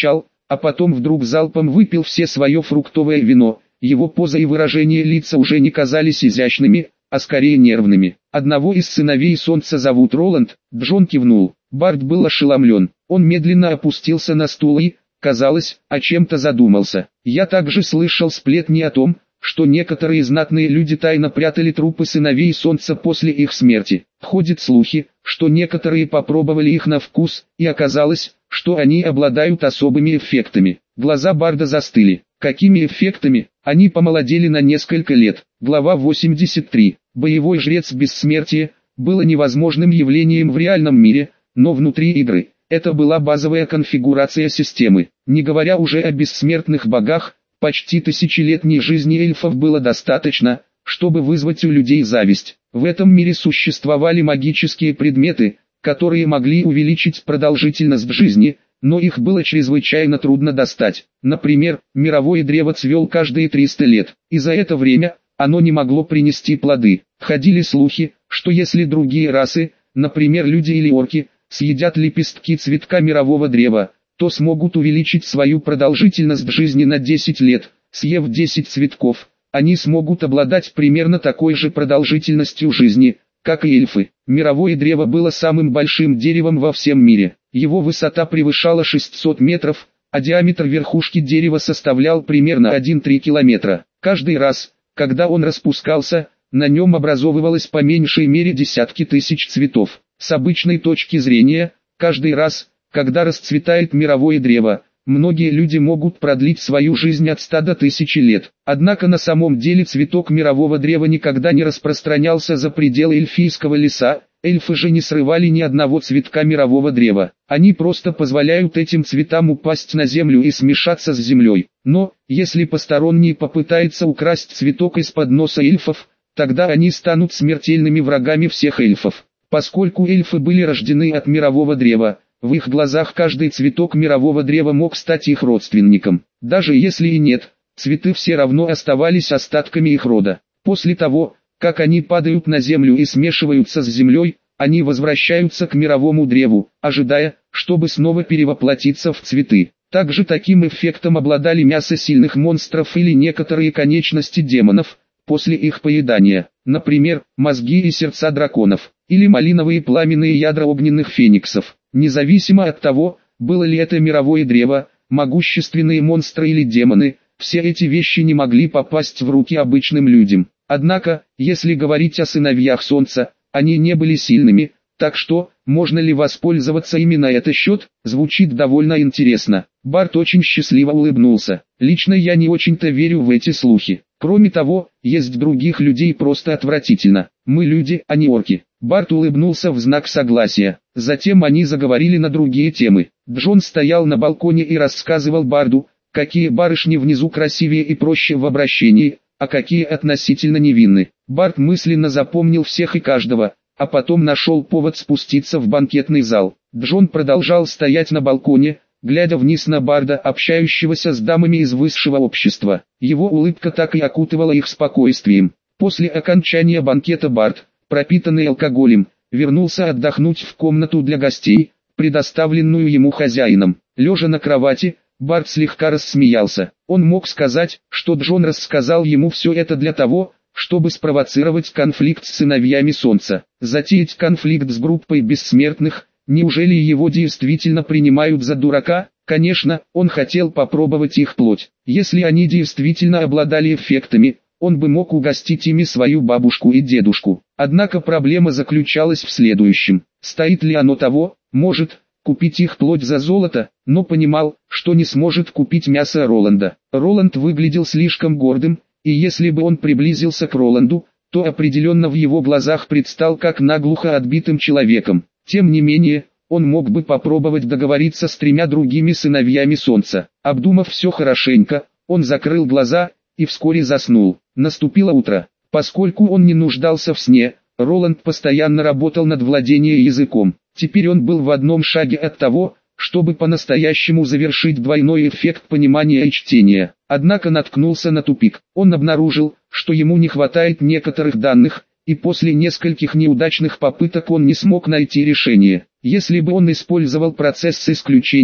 а потом вдруг залпом выпил все свое фруктовое вино. Его поза и выражение лица уже не казались изящными, а скорее нервными. Одного из сыновей Солнца зовут Роланд. Джон кивнул. Барт был ошеломлен. Он медленно опустился на стул и, казалось, о чем-то задумался. Я также слышал сплетни о том, что некоторые знатные люди тайно прятали трупы сыновей Солнца после их смерти. Ходят слухи, что некоторые попробовали их на вкус, и оказалось, что они обладают особыми эффектами. Глаза Барда застыли. Какими эффектами? Они помолодели на несколько лет. Глава восемьдесят три. Боевой жрец бессмертия было невозможным явлением в реальном мире, но внутри игры это была базовая конфигурация системы. Не говоря уже о бессмертных богах, почти тысячелетней жизни эльфов было достаточно, чтобы вызвать у людей зависть. В этом мире существовали магические предметы, которые могли увеличить продолжительность жизни, но их было чрезвычайно трудно достать. Например, мировое древо цвел каждые триста лет, и за это время оно не могло принести плоды. Ходили слухи, что если другие расы, например люди или орки, съедят лепестки цветка мирового древа, то смогут увеличить свою продолжительность жизни на десять лет. Съев десять цветков, они смогут обладать примерно такой же продолжительностью жизни, как и эльфы. Мировое древо было самым большим деревом во всем мире. Его высота превышала шестьсот метров, а диаметр верхушки дерева составлял примерно один целых три десятых километра. Каждый раз, когда он распускался, на нем образовывалось по меньшей мере десятки тысяч цветов. С обычной точки зрения, каждый раз, когда расцветает мировое древо, многие люди могут продлить свою жизнь от ста до тысячи лет. Однако на самом деле цветок мирового древа никогда не распространялся за пределы эльфийского леса. Эльфы же не срывали ни одного цветка мирового древа. Они просто позволяют этим цветам упасть на землю и смешаться с землей. Но, если посторонний попытается украсть цветок из-под носа эльфов, тогда они станут смертельными врагами всех эльфов. Поскольку эльфы были рождены от мирового древа, в их глазах каждый цветок мирового древа мог стать их родственником. Даже если и нет, цветы все равно оставались остатками их рода. После того, как они падают на землю и смешиваются с землей, они возвращаются к мировому древу, ожидая, чтобы снова перевоплотиться в цветы. Также таким эффектом обладали мясо сильных монстров или некоторые конечности демонов, после их поедания, например, мозги и сердца драконов, или малиновые пламенные ядра огненных фениксов. Независимо от того, было ли это мировое древо, могущественные монстры или демоны, все эти вещи не могли попасть в руки обычным людям. Однако, если говорить о сыновьях Солнца, они не были сильными, так что, можно ли воспользоваться ими на этот счет, звучит довольно интересно. Барт очень счастливо улыбнулся. Лично я не очень-то верю в эти слухи. Кроме того, есть других людей просто отвратительно. Мы люди, а не орки. Барт улыбнулся в знак согласия. Затем они заговорили на другие темы. Джон стоял на балконе и рассказывал Барду, какие барышни внизу красивее и проще в обращении, а какие относительно невинны. Барт мысленно запомнил всех и каждого, а потом нашел повод спуститься в банкетный зал. Джон продолжал стоять на балконе, глядя вниз на Барда, общающегося с дамами из высшего общества. Его улыбка так и окутывала их спокойствием. После окончания банкета Барт, пропитанный алкоголем, вернулся отдохнуть в комнату для гостей, предоставленную ему хозяином. Лежа на кровати, Барт слегка рассмеялся. Он мог сказать, что Джон рассказал ему все это для того, чтобы спровоцировать конфликт с сыновьями Солнца. Затеять конфликт с группой бессмертных, неужели его действительно принимают за дурака? Конечно, он хотел попробовать их плоть. Если они действительно обладали эффектами, он бы мог угостить ими свою бабушку и дедушку. Однако проблема заключалась в следующем. Стоит ли оно того, может, купить их плоть за золото, но понимал, что не сможет купить мясо Роланда. Роланд выглядел слишком гордым, и если бы он приблизился к Роланду, то определенно в его глазах предстал как наглухо отбитым человеком. Тем не менее, он мог бы попробовать договориться с тремя другими сыновьями Солнца. Обдумав все хорошенько, он закрыл глаза и вскоре заснул. Наступило утро. Поскольку он не нуждался в сне, Роланд постоянно работал над владением языком. Теперь он был в одном шаге от того, чтобы по-настоящему завершить двойной эффект понимания и чтения. Однако наткнулся на тупик. Он обнаружил, что ему не хватает некоторых данных, и после нескольких неудачных попыток он не смог найти решение. Если бы он использовал процесс исключения,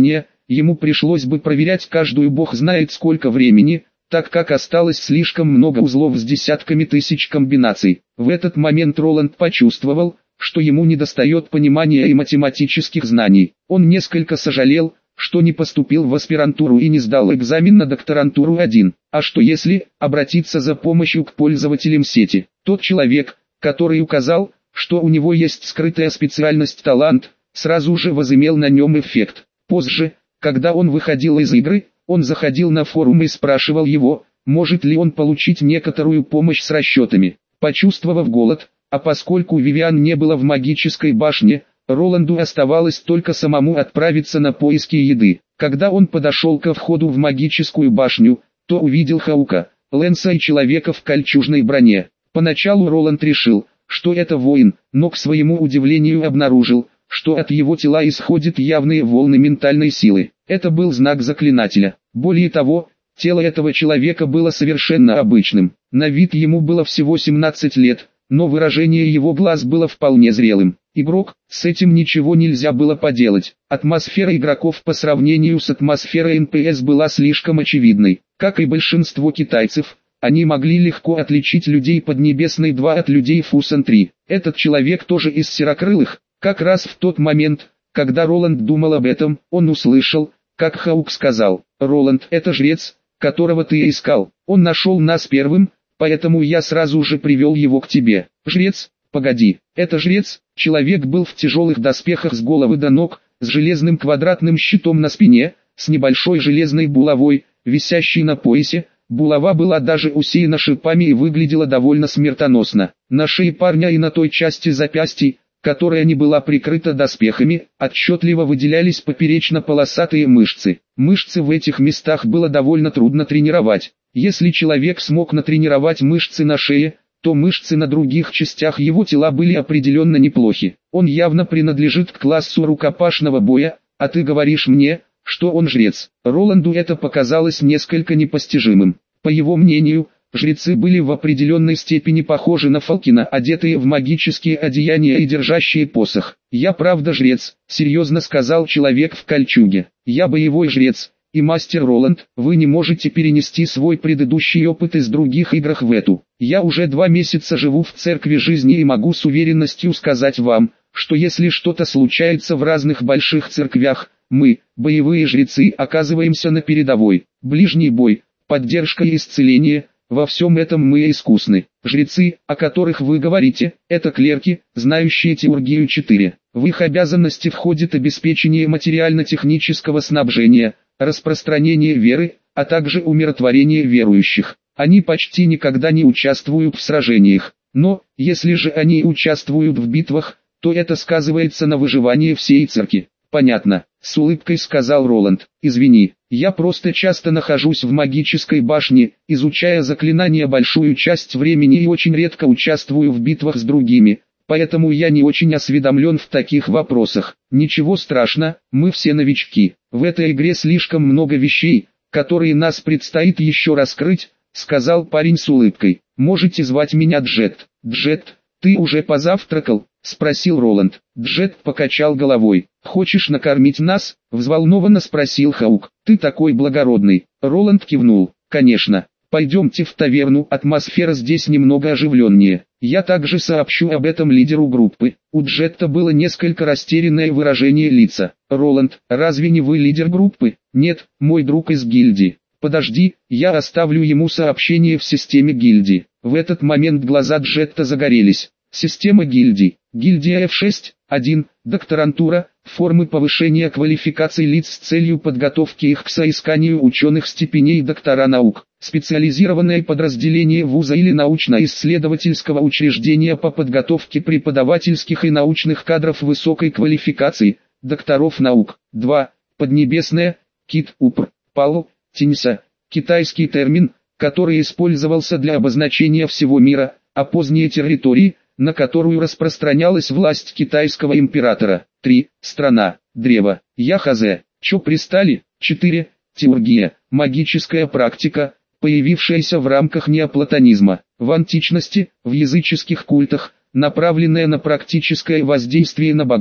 ему пришлось бы проверять каждую бог знает сколько времени, так как осталось слишком много узлов с десятками тысяч комбинаций. В этот момент Роланд почувствовал, что ему недостает понимания и математических знаний. Он несколько сожалел, что не поступил в аспирантуру и не сдал экзамен на докторантуру один. А что если обратиться за помощью к пользователям сети? Тот человек, который указал, что у него есть скрытая специальность талант, сразу же возымел на нем эффект. Позже, когда он выходил из игры, он заходил на форум и спрашивал его, может ли он получить некоторую помощь с расчетами. Почувствовав голод, а поскольку Вивиан не было в магической башне, Роланду оставалось только самому отправиться на поиски еды. Когда он подошел ко входу в магическую башню, то увидел Хаука, Лэнса и человека в кольчужной броне. Поначалу Роланд решил, что это воин, но к своему удивлению обнаружил, что от его тела исходят явные волны ментальной силы. Это был знак заклинателя. Более того, тело этого человека было совершенно обычным. На вид ему было всего семнадцать лет, но выражение его глаз было вполне зрелым. Игрок, с этим ничего нельзя было поделать. Атмосфера игроков по сравнению с атмосферой эн пи эс была слишком очевидной. Как и большинство китайцев, они могли легко отличить людей Поднебесной два от людей Фусан три. Этот человек тоже из серокрылых. Как раз в тот момент, когда Роланд думал об этом, он услышал, как Хаук сказал: «Роланд, это жрец, которого ты искал. Он нашел нас первым, поэтому я сразу же привел его к тебе». «Жрец? Погоди, это жрец?» Человек был в тяжелых доспехах с головы до ног, с железным квадратным щитом на спине, с небольшой железной булавой, висящей на поясе. Булава была даже усеяна шипами и выглядела довольно смертоносно. На шее парня и на той части запястий, которая не была прикрыта доспехами, отчетливо выделялись поперечно-полосатые мышцы. Мышцы в этих местах было довольно трудно тренировать. Если человек смог натренировать мышцы на шее, то мышцы на других частях его тела были определенно неплохи. Он явно принадлежит к классу рукопашного боя, а ты говоришь мне, что он жрец. Роланду это показалось несколько непостижимым. По его мнению, жрецы были в определенной степени похожи на Фалкина, одетые в магические одеяния и держащие посох. «Я правда жрец», — серьезно сказал человек в кольчуге. «Я боевой жрец, и мастер Роланд, вы не можете перенести свой предыдущий опыт из других игр в эту. Я уже два месяца живу в церкви жизни и могу с уверенностью сказать вам, что если что-то случается в разных больших церквях, мы, боевые жрецы, оказываемся на передовой. Ближний бой, поддержка и исцеление — во всем этом мы искусны. Жрецы, о которых вы говорите, это клерки, знающие теургию четыре. В их обязанности входит обеспечение материально-технического снабжения, распространение веры, а также умиротворение верующих. Они почти никогда не участвуют в сражениях. Но, если же они участвуют в битвах, то это сказывается на выживании всей церкви. «Понятно», — с улыбкой сказал Роланд. «Извини, я просто часто нахожусь в магической башне, изучая заклинания большую часть времени и очень редко участвую в битвах с другими, поэтому я не очень осведомлен в таких вопросах. Ничего страшного, мы все новички. В этой игре слишком много вещей, которые нас предстоит еще раскрыть», — сказал парень с улыбкой. «Можете звать меня Джет». «Джет, ты уже позавтракал?» — спросил Роланд. Джет покачал головой. «Хочешь накормить нас?» — взволнованно спросил Хаук. «Ты такой благородный». Роланд кивнул. «Конечно. Пойдемте в таверну, атмосфера здесь немного оживленнее. Я также сообщу об этом лидеру группы». У Джетта было несколько растерянное выражение лица. «Роланд, разве не вы лидер группы?» «Нет, мой друг из гильдии». «Подожди, я оставлю ему сообщение в системе гильдии». В этот момент глаза Джетта загорелись. Система гильдий. Гильдия эф шесть, один, докторантура, формы повышения квалификаций лиц с целью подготовки их к соисканию ученых степеней доктора наук. Специализированное подразделение вуза или научно-исследовательского учреждения по подготовке преподавательских и научных кадров высокой квалификации, докторов наук. два. Поднебесная, Кит, Упр, Пал, Тиньса. Китайский термин, который использовался для обозначения всего мира, а поздние территории, на которую распространялась власть китайского императора. три. Страна. Древо. Яхазе. Чо пристали? четыре. Теургия. Магическая практика, появившаяся в рамках неоплатонизма. В античности, в языческих культах, направленная на практическое воздействие на богов, а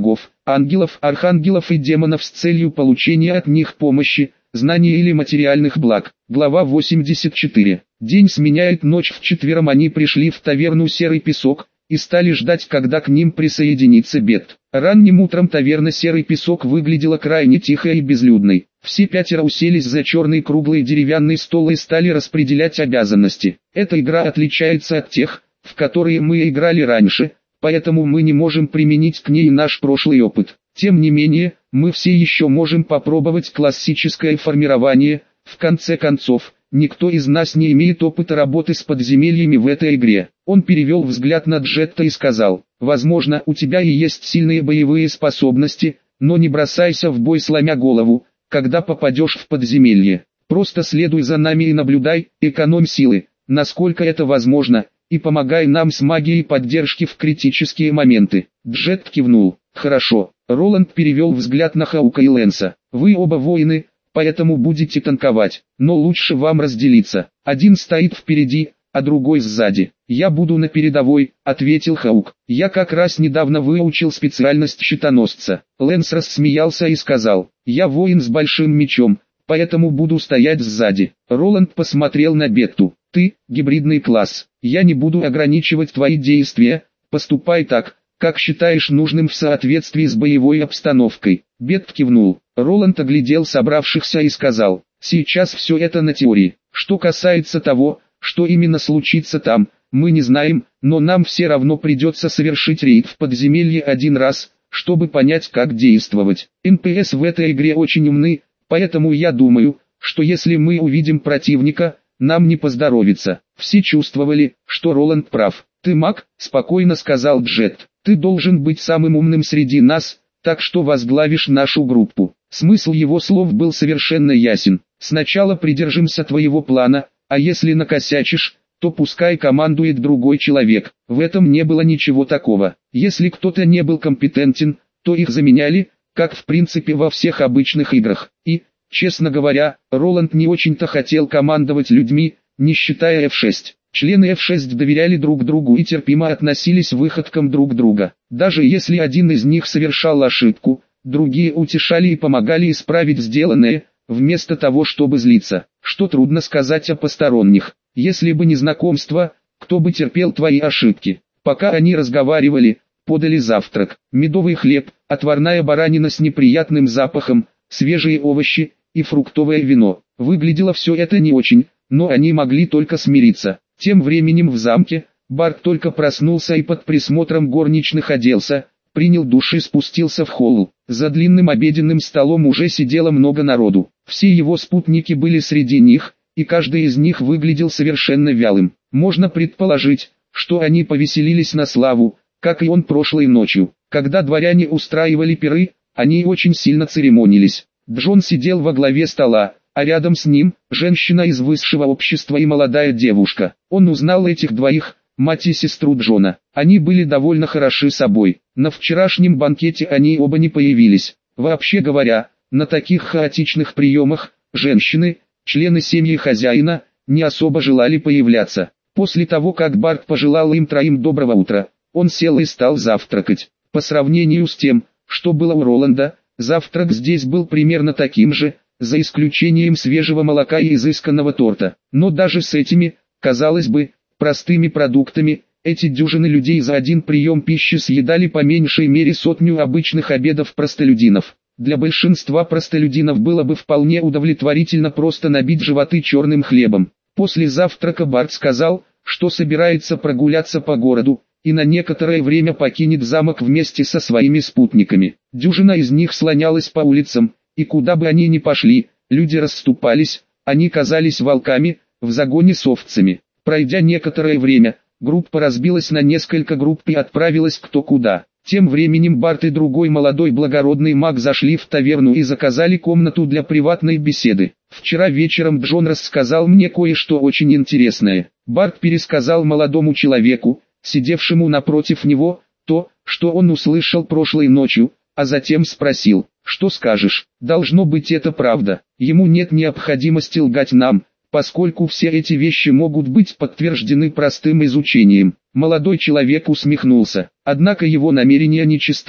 ангелов, архангелов и демонов с целью получения от них помощи, знаний или материальных благ. Глава восемьдесят четыре. День сменяет ночь. Вчетвером они пришли в таверну «Серый песок» и стали ждать, когда к ним присоединится Бет. Ранним утром таверна «Серый песок» выглядела крайне тихой и безлюдной. Все пятеро уселись за черный круглый деревянный стол и стали распределять обязанности. Эта игра отличается от тех, в которые мы играли раньше, поэтому мы не можем применить к ней наш прошлый опыт. Тем не менее, мы все еще можем попробовать классическое формирование. В конце концов, никто из нас не имеет опыта работы с подземельями в этой игре. Он перевел взгляд на Джетта и сказал: возможно, у тебя и есть сильные боевые способности, но не бросайся в бой сломя голову, когда попадешь в подземелье. Просто следуй за нами и наблюдай, экономь силы, насколько это возможно, и помогай нам с магией поддержки в критические моменты. Джетт кивнул. Хорошо. Роланд перевел взгляд на Хаука и Лэнса. Вы оба воины, поэтому будете танковать, но лучше вам разделиться. Один стоит впереди, а другой сзади. Я буду на передовой, ответил Хаук. Я как раз недавно выучил специальность щитоносца. Лэнс рассмеялся и сказал: я воин с большим мечом, поэтому буду стоять сзади. Роланд посмотрел на Бетту. Ты, гибридный класс, я не буду ограничивать твои действия, поступай так, как считаешь нужным в соответствии с боевой обстановкой. Бетт кивнул. Роланд оглядел собравшихся и сказал: сейчас все это на теории. Что касается того, что именно случится там, мы не знаем, но нам все равно придется совершить рейд в подземелье один раз, чтобы понять, как действовать. эн пи эс в этой игре очень умны, поэтому я думаю, что если мы увидим противника, нам не поздоровится. Все чувствовали, что Роланд прав. Ты маг, спокойно сказал Джетт. Ты должен быть самым умным среди нас, так что возглавишь нашу группу. Смысл его слов был совершенно ясен. Сначала придержимся твоего плана, а если накосячишь, то пускай командует другой человек. В этом не было ничего такого. Если кто-то не был компетентен, то их заменяли, как в принципе во всех обычных играх. И, честно говоря, Роланд не очень-то хотел командовать людьми, не считая эф шесть. Члены эф шесть доверяли друг другу и терпимо относились к выходкам друг друга. Даже если один из них совершал ошибку, другие утешали и помогали исправить сделанное, вместо того, чтобы злиться. Что трудно сказать о посторонних. Если бы не знакомство, кто бы терпел твои ошибки? Пока они разговаривали, подали завтрак. Медовый хлеб, отварная баранина с неприятным запахом, свежие овощи и фруктовое вино. Выглядело все это не очень, но они могли только смириться. Тем временем в замке, Барт только проснулся и под присмотром горничных оделся, принял душ и спустился в холл. За длинным обеденным столом уже сидело много народу. Все его спутники были среди них, и каждый из них выглядел совершенно вялым. Можно предположить, что они повеселились на славу, как и он прошлой ночью. Когда дворяне устраивали пиры, они очень сильно церемонились. Джон сидел во главе стола, а рядом с ним – женщина из высшего общества и молодая девушка. Он узнал этих двоих, мать и сестру Джона. Они были довольно хороши собой. На вчерашнем банкете они оба не появились. Вообще говоря, на таких хаотичных приемах, женщины, члены семьи хозяина, не особо желали появляться. После того, как Барт пожелал им троим доброго утра, он сел и стал завтракать. По сравнению с тем, что было у Роланда, завтрак здесь был примерно таким же, за исключением свежего молока и изысканного торта. Но даже с этими, казалось бы, простыми продуктами, эти дюжины людей за один прием пищи съедали по меньшей мере сотню обычных обедов простолюдинов. Для большинства простолюдинов было бы вполне удовлетворительно просто набить животы черным хлебом. После завтрака Барт сказал, что собирается прогуляться по городу, и на некоторое время покинет замок вместе со своими спутниками. Дюжина из них слонялась по улицам, и куда бы они ни пошли, люди расступались, они казались волками, в загоне с овцами. Пройдя некоторое время, группа разбилась на несколько групп и отправилась кто куда. Тем временем Барт и другой молодой благородный маг зашли в таверну и заказали комнату для приватной беседы. Вчера вечером Джон рассказал мне кое-что очень интересное. Барт пересказал молодому человеку, сидевшему напротив него, то, что он услышал прошлой ночью, а затем спросил: «Что скажешь? Должно быть, это правда. Ему нет необходимости лгать нам, поскольку все эти вещи могут быть подтверждены простым изучением». Молодой человек усмехнулся. Однако его намерения нечисты.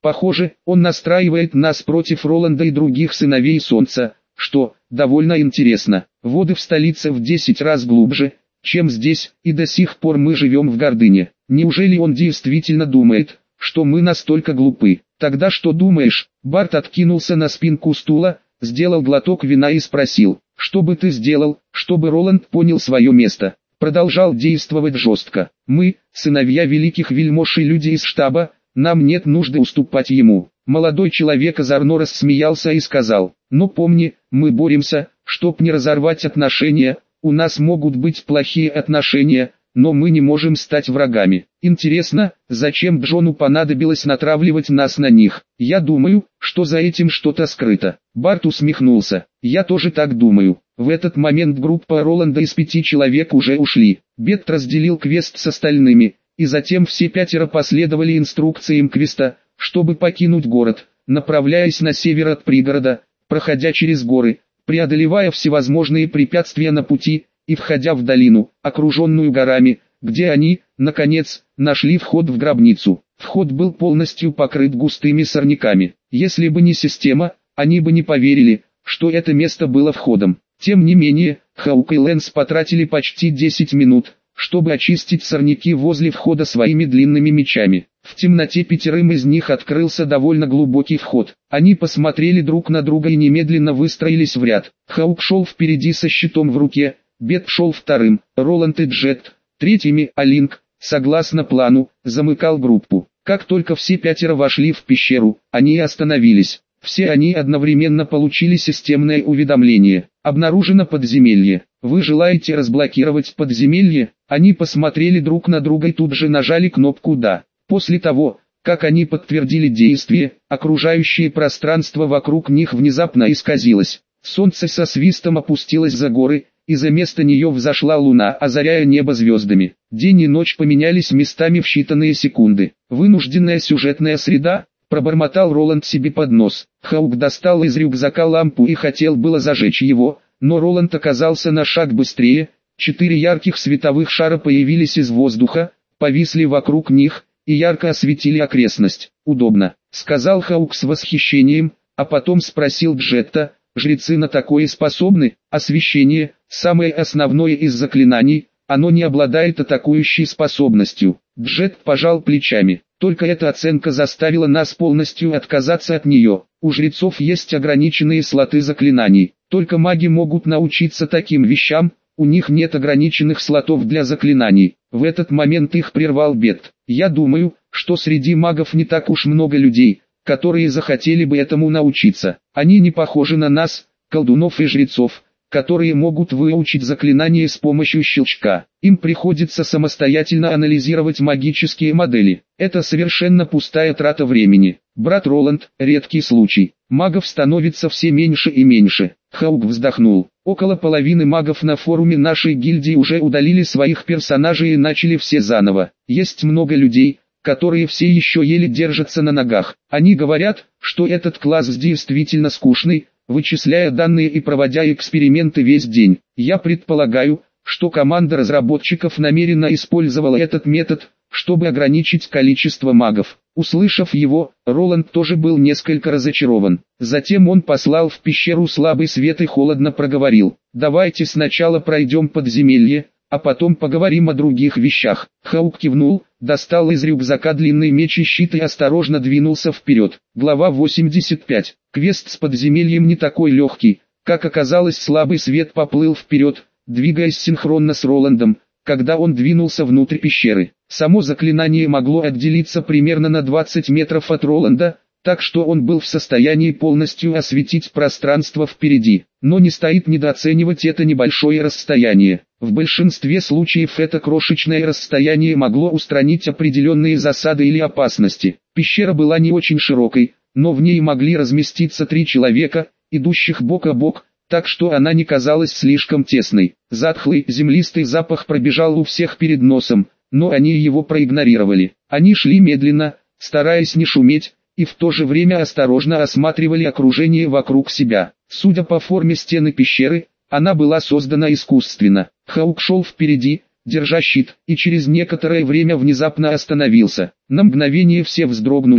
Похоже, он настраивает нас против Роланда и других сыновей Солнца, что довольно интересно. Воды в столице в десять раз глубже, чем здесь, и до сих пор мы живем в гордыне. Неужели он действительно думает, что мы настолько глупы? Тогда что думаешь? Барт откинулся на спинку стула, сделал глоток вина и спросил, что бы ты сделал, чтобы Роланд понял свое место? Продолжал действовать жестко. Мы, сыновья великих вельмож и люди из штаба, нам нет нужды уступать ему. Молодой человек озорно рассмеялся и сказал, но помни, мы боремся, чтоб не разорвать отношения, у нас могут быть плохие отношения, но мы не можем стать врагами. Интересно, зачем Джону понадобилось натравливать нас на них? Я думаю, что за этим что-то скрыто. Барт усмехнулся. Я тоже так думаю. В этот момент группа Роланда из пяти человек уже ушли. Бет разделил квест с остальными, и затем все пятеро последовали инструкциям квеста, чтобы покинуть город, направляясь на север от пригорода, проходя через горы, преодолевая всевозможные препятствия на пути, и входя в долину, окруженную горами, где они, наконец, нашли вход в гробницу. Вход был полностью покрыт густыми сорняками. Если бы не система, они бы не поверили, что это место было входом. Тем не менее, Хаук и Лэнс потратили почти десять минут, чтобы очистить сорняки возле входа своими длинными мечами. В темноте пятерым из них открылся довольно глубокий вход. Они посмотрели друг на друга и немедленно выстроились в ряд. Хаук шел впереди со щитом в руке, Бет шел вторым, Роланд и Джет, третьими, а Линк, согласно плану, замыкал группу. Как только все пятеро вошли в пещеру, они остановились. Все они одновременно получили системное уведомление. Обнаружено подземелье. Вы желаете разблокировать подземелье? Они посмотрели друг на друга и тут же нажали кнопку «Да». После того, как они подтвердили действие, окружающее пространство вокруг них внезапно исказилось. Солнце со свистом опустилось за горы, и за место нее взошла луна, озаряя небо звездами. День и ночь поменялись местами в считанные секунды. Вынужденная сюжетная среда, пробормотал Роланд себе под нос. Хаук достал из рюкзака лампу и хотел было зажечь его, но Роланд оказался на шаг быстрее. Четыре ярких световых шара появились из воздуха, повисли вокруг них и ярко осветили окрестность. «Удобно», — сказал Хаук с восхищением, а потом спросил Джетта, «Жрецы на такое способны?» Освещение, самое основное из заклинаний, оно не обладает атакующей способностью. Джет пожал плечами. Только эта оценка заставила нас полностью отказаться от нее. У жрецов есть ограниченные слоты заклинаний. Только маги могут научиться таким вещам, у них нет ограниченных слотов для заклинаний. В этот момент их прервал Бет. Я думаю, что среди магов не так уж много людей, которые захотели бы этому научиться. Они не похожи на нас, колдунов и жрецов, которые могут выучить заклинание с помощью щелчка. Им приходится самостоятельно анализировать магические модели. Это совершенно пустая трата времени. Брат Роланд, редкий случай. Магов становится все меньше и меньше. Хаук вздохнул. Около половины магов на форуме нашей гильдии уже удалили своих персонажей и начали все заново. Есть много людей, которые все еще еле держатся на ногах. Они говорят, что этот класс действительно скучный, вычисляя данные и проводя эксперименты весь день. Я предполагаю, что команда разработчиков намеренно использовала этот метод, чтобы ограничить количество магов. Услышав его, Роланд тоже был несколько разочарован. Затем он послал в пещеру слабый свет и холодно проговорил: «Давайте сначала пройдем подземелье, а потом поговорим о других вещах». Хаук кивнул, достал из рюкзака длинный меч и щит и осторожно двинулся вперед. Глава восемьдесят пять. Квест с подземельем не такой легкий. Как оказалось, слабый свет поплыл вперед, двигаясь синхронно с Роландом, когда он двинулся внутрь пещеры. Само заклинание могло отделиться примерно на двадцать метров от Роланда, так что он был в состоянии полностью осветить пространство впереди. Но не стоит недооценивать это небольшое расстояние. В большинстве случаев это крошечное расстояние могло устранить определенные засады или опасности. Пещера была не очень широкой, но в ней могли разместиться три человека, идущих бок о бок, так что она не казалась слишком тесной. Затхлый, землистый запах пробежал у всех перед носом, но они его проигнорировали. Они шли медленно, стараясь не шуметь, и в то же время осторожно осматривали окружение вокруг себя. Судя по форме стены пещеры, она была создана искусственно. Хаук шел впереди, держа щит, и через некоторое время внезапно остановился. На мгновение все вздрогнули,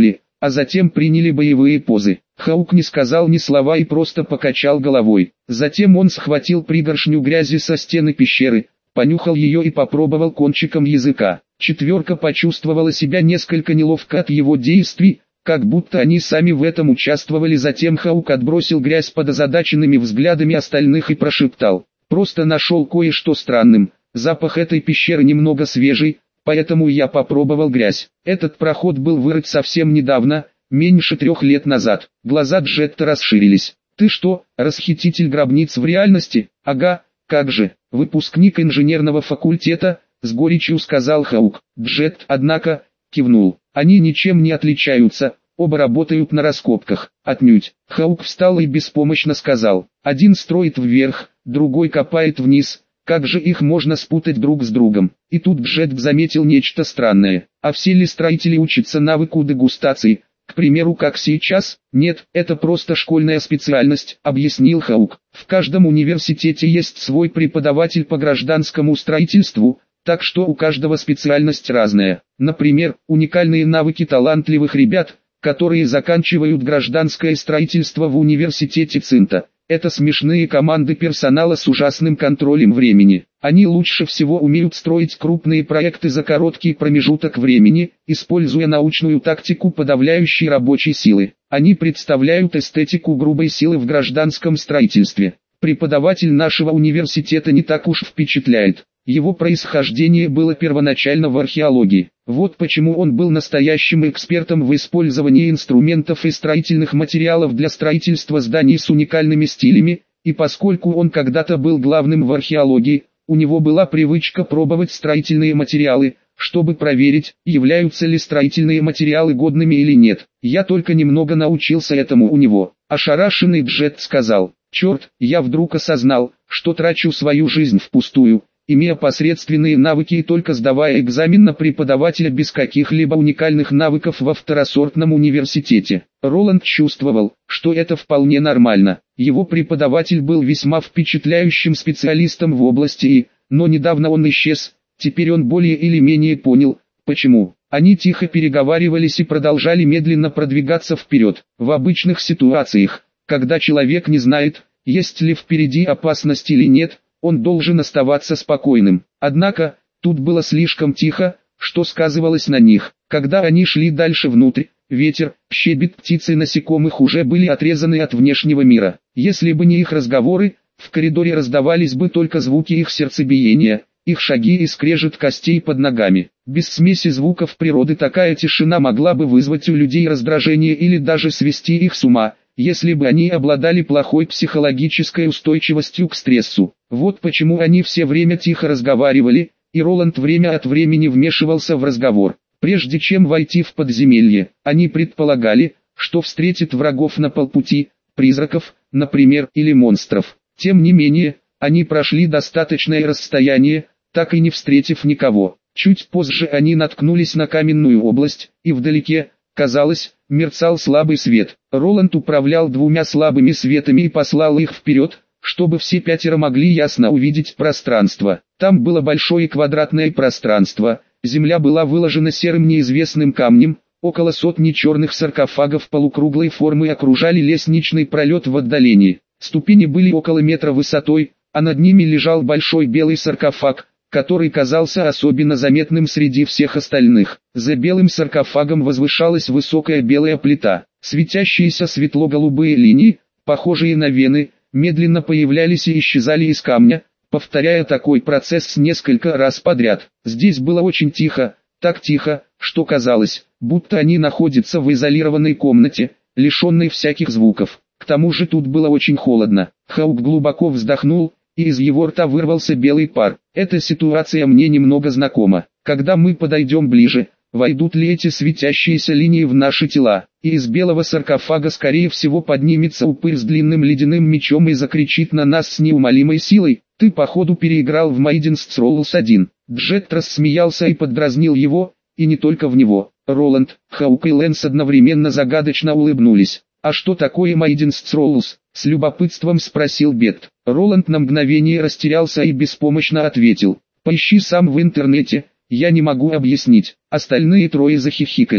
а затем приняли боевые позы. Хаук не сказал ни слова и просто покачал головой. Затем он схватил пригоршню грязи со стены пещеры, понюхал ее и попробовал кончиком языка. Четверка почувствовала себя несколько неловко от его действий, как будто они сами в этом участвовали. Затем Хаук отбросил грязь под озадаченными взглядами остальных и прошептал: «Просто нашел кое-что странным, запах этой пещеры немного свежий, поэтому я попробовал грязь. Этот проход был вырыт совсем недавно, меньше трех лет назад». Глаза Джетта расширились. «Ты что, расхититель гробниц в реальности?» «Ага, как же, выпускник инженерного факультета», — с горечью сказал Хаук. Джетт, однако, кивнул. «Они ничем не отличаются, оба работают на раскопках». «Отнюдь». Хаук встал и беспомощно сказал: «Один строит вверх, другой копает вниз. Как же их можно спутать друг с другом?» И тут Джетт заметил нечто странное. «А все ли строители учатся навыку дегустации, к примеру, как сейчас?» «Нет, это просто школьная специальность», — объяснил Хаук. «В каждом университете есть свой преподаватель по гражданскому строительству, так что у каждого специальность разная. Например, уникальные навыки талантливых ребят, которые заканчивают гражданское строительство в университете Цинта. Это смешные команды персонала с ужасным контролем времени. Они лучше всего умеют строить крупные проекты за короткий промежуток времени, используя научную тактику подавляющей рабочей силы. Они представляют эстетику грубой силы в гражданском строительстве. Преподаватель нашего университета не так уж впечатляет. Его происхождение было первоначально в археологии. Вот почему он был настоящим экспертом в использовании инструментов и строительных материалов для строительства зданий с уникальными стилями, и поскольку он когда-то был главным в археологии, у него была привычка пробовать строительные материалы, чтобы проверить, являются ли строительные материалы годными или нет. Я только немного научился этому у него. Ошарашенный Джетт сказал: «Черт, я вдруг осознал, что трачу свою жизнь впустую, имея посредственные навыки и только сдавая экзамен на преподавателя без каких-либо уникальных навыков во второсортном университете». Роланд чувствовал, что это вполне нормально. Его преподаватель был весьма впечатляющим специалистом в области И, но недавно он исчез. Теперь он более или менее понял, почему. Они тихо переговаривались и продолжали медленно продвигаться вперед. В обычных ситуациях, когда человек не знает, есть ли впереди опасность или нет, он должен оставаться спокойным. Однако, тут было слишком тихо, что сказывалось на них. Когда они шли дальше внутрь, ветер, щебет птиц и насекомых уже были отрезаны от внешнего мира. Если бы не их разговоры, в коридоре раздавались бы только звуки их сердцебиения, их шаги и скрежет костей под ногами. Без смеси звуков природы такая тишина могла бы вызвать у людей раздражение или даже свести их с ума, если бы они обладали плохой психологической устойчивостью к стрессу. Вот почему они все время тихо разговаривали, и Роланд время от времени вмешивался в разговор. Прежде чем войти в подземелье, они предполагали, что встретят врагов на полпути, призраков, например, или монстров. Тем не менее, они прошли достаточное расстояние, так и не встретив никого. Чуть позже они наткнулись на каменную область, и вдалеке, казалось, мерцал слабый свет. Роланд управлял двумя слабыми светами и послал их вперед, чтобы все пятеро могли ясно увидеть пространство. Там было большое квадратное пространство, земля была выложена серым неизвестным камнем, около сотни черных саркофагов полукруглой формы окружали лестничный пролет в отдалении. Ступени были около метра высотой, а над ними лежал большой белый саркофаг, который казался особенно заметным среди всех остальных. За белым саркофагом возвышалась высокая белая плита. Светящиеся светло-голубые линии, похожие на вены, медленно появлялись и исчезали из камня, повторяя такой процесс несколько раз подряд. Здесь было очень тихо, так тихо, что казалось, будто они находятся в изолированной комнате, лишенной всяких звуков. К тому же тут было очень холодно. Хаук глубоко вздохнул, и из его рта вырвался белый пар. Эта ситуация мне немного знакома. Когда мы подойдем ближе, войдут ли эти светящиеся линии в наши тела, и из белого саркофага скорее всего поднимется упырь с длинным ледяным мечом и закричит на нас с неумолимой силой: «Ты походу переиграл в Maiden's Souls один». Джетт рассмеялся и поддразнил его, и не только в него. Роланд, Хаук и Лэнс одновременно загадочно улыбнулись. «А что такое Maiden's Souls?» — с любопытством спросил Бетт. Роланд на мгновение растерялся и беспомощно ответил: «Поищи сам в интернете, я не могу объяснить». Остальные трое захихикали.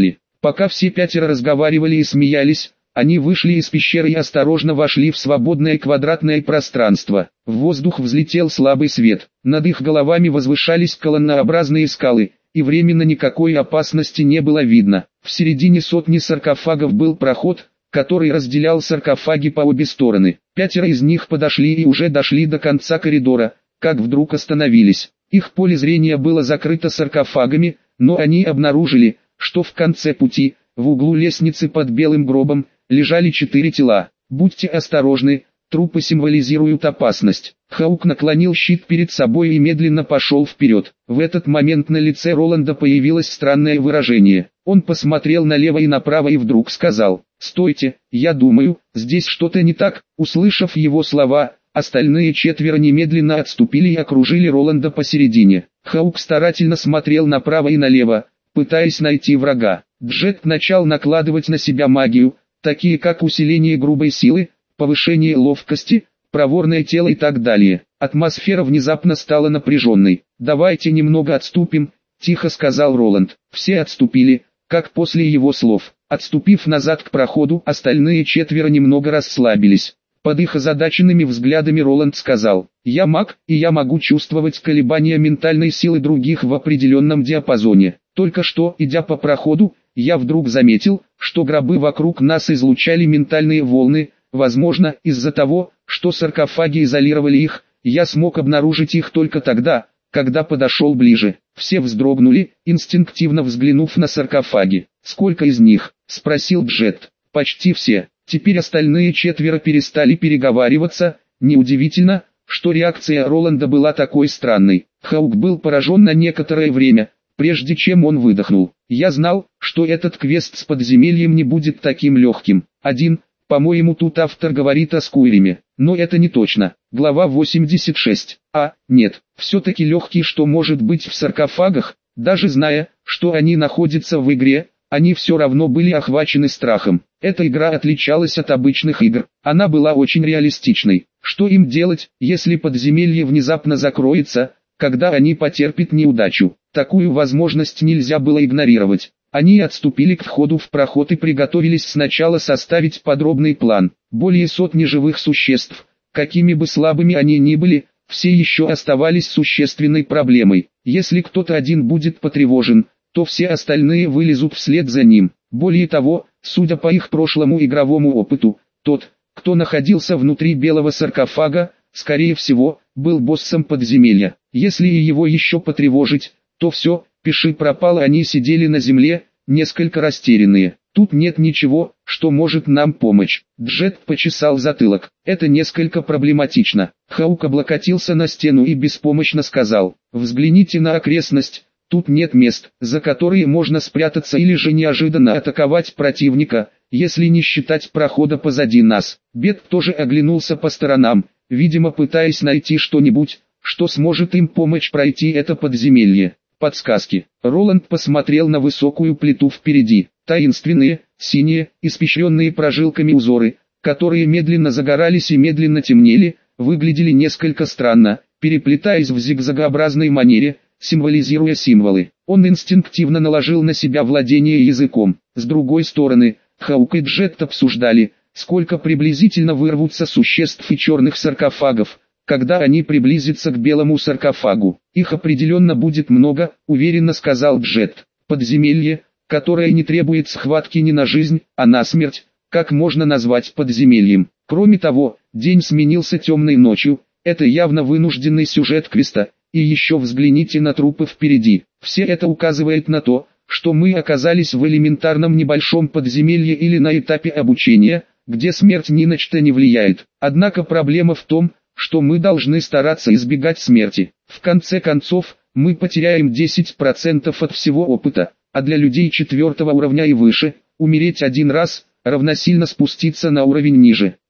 Пока все пятеро разговаривали и смеялись, они вышли из пещеры и осторожно вошли в свободное квадратное пространство. В воздух взлетел слабый свет, над их головами возвышались колоннообразные скалы, и временно никакой опасности не было видно. В середине сотни саркофагов был проход, который разделял саркофаги по обе стороны. Пятеро из них подошли и уже дошли до конца коридора, как вдруг остановились. Их поле зрения было закрыто саркофагами, но они обнаружили, что в конце пути, в углу лестницы под белым гробом, лежали четыре тела. «Будьте осторожны, трупы символизируют опасность». Хаук наклонил щит перед собой и медленно пошел вперед. В этот момент на лице Роланда появилось странное выражение. Он посмотрел налево и направо и вдруг сказал: «Стойте, я думаю, здесь что-то не так». Услышав его слова, остальные четверо немедленно отступили и окружили Роланда посередине. Хаук старательно смотрел направо и налево, пытаясь найти врага. Джет начал накладывать на себя магию, такие как усиление грубой силы, повышение ловкости, проворное тело и так далее. Атмосфера внезапно стала напряженной. «Давайте немного отступим», – тихо сказал Роланд. Все отступили, как после его слов. Отступив назад к проходу, остальные четверо немного расслабились. Под их озадаченными взглядами Роланд сказал: «Я маг, и я могу чувствовать колебания ментальной силы других в определенном диапазоне. Только что, идя по проходу, я вдруг заметил, что гробы вокруг нас излучали ментальные волны. Возможно, из-за того, что саркофаги изолировали их, я смог обнаружить их только тогда, когда подошел ближе». Все вздрогнули, инстинктивно взглянув на саркофаги. «Сколько из них?» – спросил Джет. «Почти все». Теперь остальные четверо перестали переговариваться. Неудивительно, что реакция Роланда была такой странной. Хаук был поражен на некоторое время, прежде чем он выдохнул. «Я знал, что этот квест с подземельем не будет таким легким. Один, по-моему, тут автор говорит о Скуйриме, но это не точно». Глава восемьдесят шесть. А, нет, все-таки легкий, что может быть в саркофагах, даже зная, что они находятся в игре, они все равно были охвачены страхом. Эта игра отличалась от обычных игр, она была очень реалистичной. Что им делать, если подземелье внезапно закроется, когда они потерпят неудачу? Такую возможность нельзя было игнорировать. Они отступили к входу в проход и приготовились сначала составить подробный план. Более сотни живых существ, какими бы слабыми они ни были, все еще оставались существенной проблемой. Если кто-то один будет потревожен, то все остальные вылезут вслед за ним. Более того, судя по их прошлому игровому опыту, тот, кто находился внутри белого саркофага, скорее всего, был боссом подземелья. Если его еще потревожить, то все, пиши пропало. Они сидели на земле, несколько растерянные. «Тут нет ничего, что может нам помочь». Джет почесал затылок. «Это несколько проблематично». Хаук облокотился на стену и беспомощно сказал: «Взгляните на окрестность. Тут нет мест, за которые можно спрятаться или же неожиданно атаковать противника, если не считать прохода позади нас». Бет тоже оглянулся по сторонам, видимо пытаясь найти что-нибудь, что сможет им помочь пройти это подземелье. Подсказки. Роланд посмотрел на высокую плиту впереди. Таинственные, синие, испещренные прожилками узоры, которые медленно загорались и медленно темнели, выглядели несколько странно, переплетаясь в зигзагообразной манере, символизируя символы. Он инстинктивно наложил на себя владение языком. С другой стороны, Хаук и Джет обсуждали, сколько приблизительно вырвутся существ и черных саркофагов, когда они приблизятся к белому саркофагу. «Их определенно будет много», — уверенно сказал Джет. «Подземелье, которое не требует схватки ни на жизнь, а на смерть, как можно назвать подземельем? Кроме того, день сменился темной ночью, это явно вынужденный сюжет квеста. И еще взгляните на трупы впереди. Все это указывает на то, что мы оказались в элементарном небольшом подземелье или на этапе обучения, где смерть ни на что не влияет. Однако проблема в том, что мы должны стараться избегать смерти. В конце концов, мы потеряем десять процентов от всего опыта, а для людей четвертого уровня и выше, умереть один раз, равносильно спуститься на уровень ниже.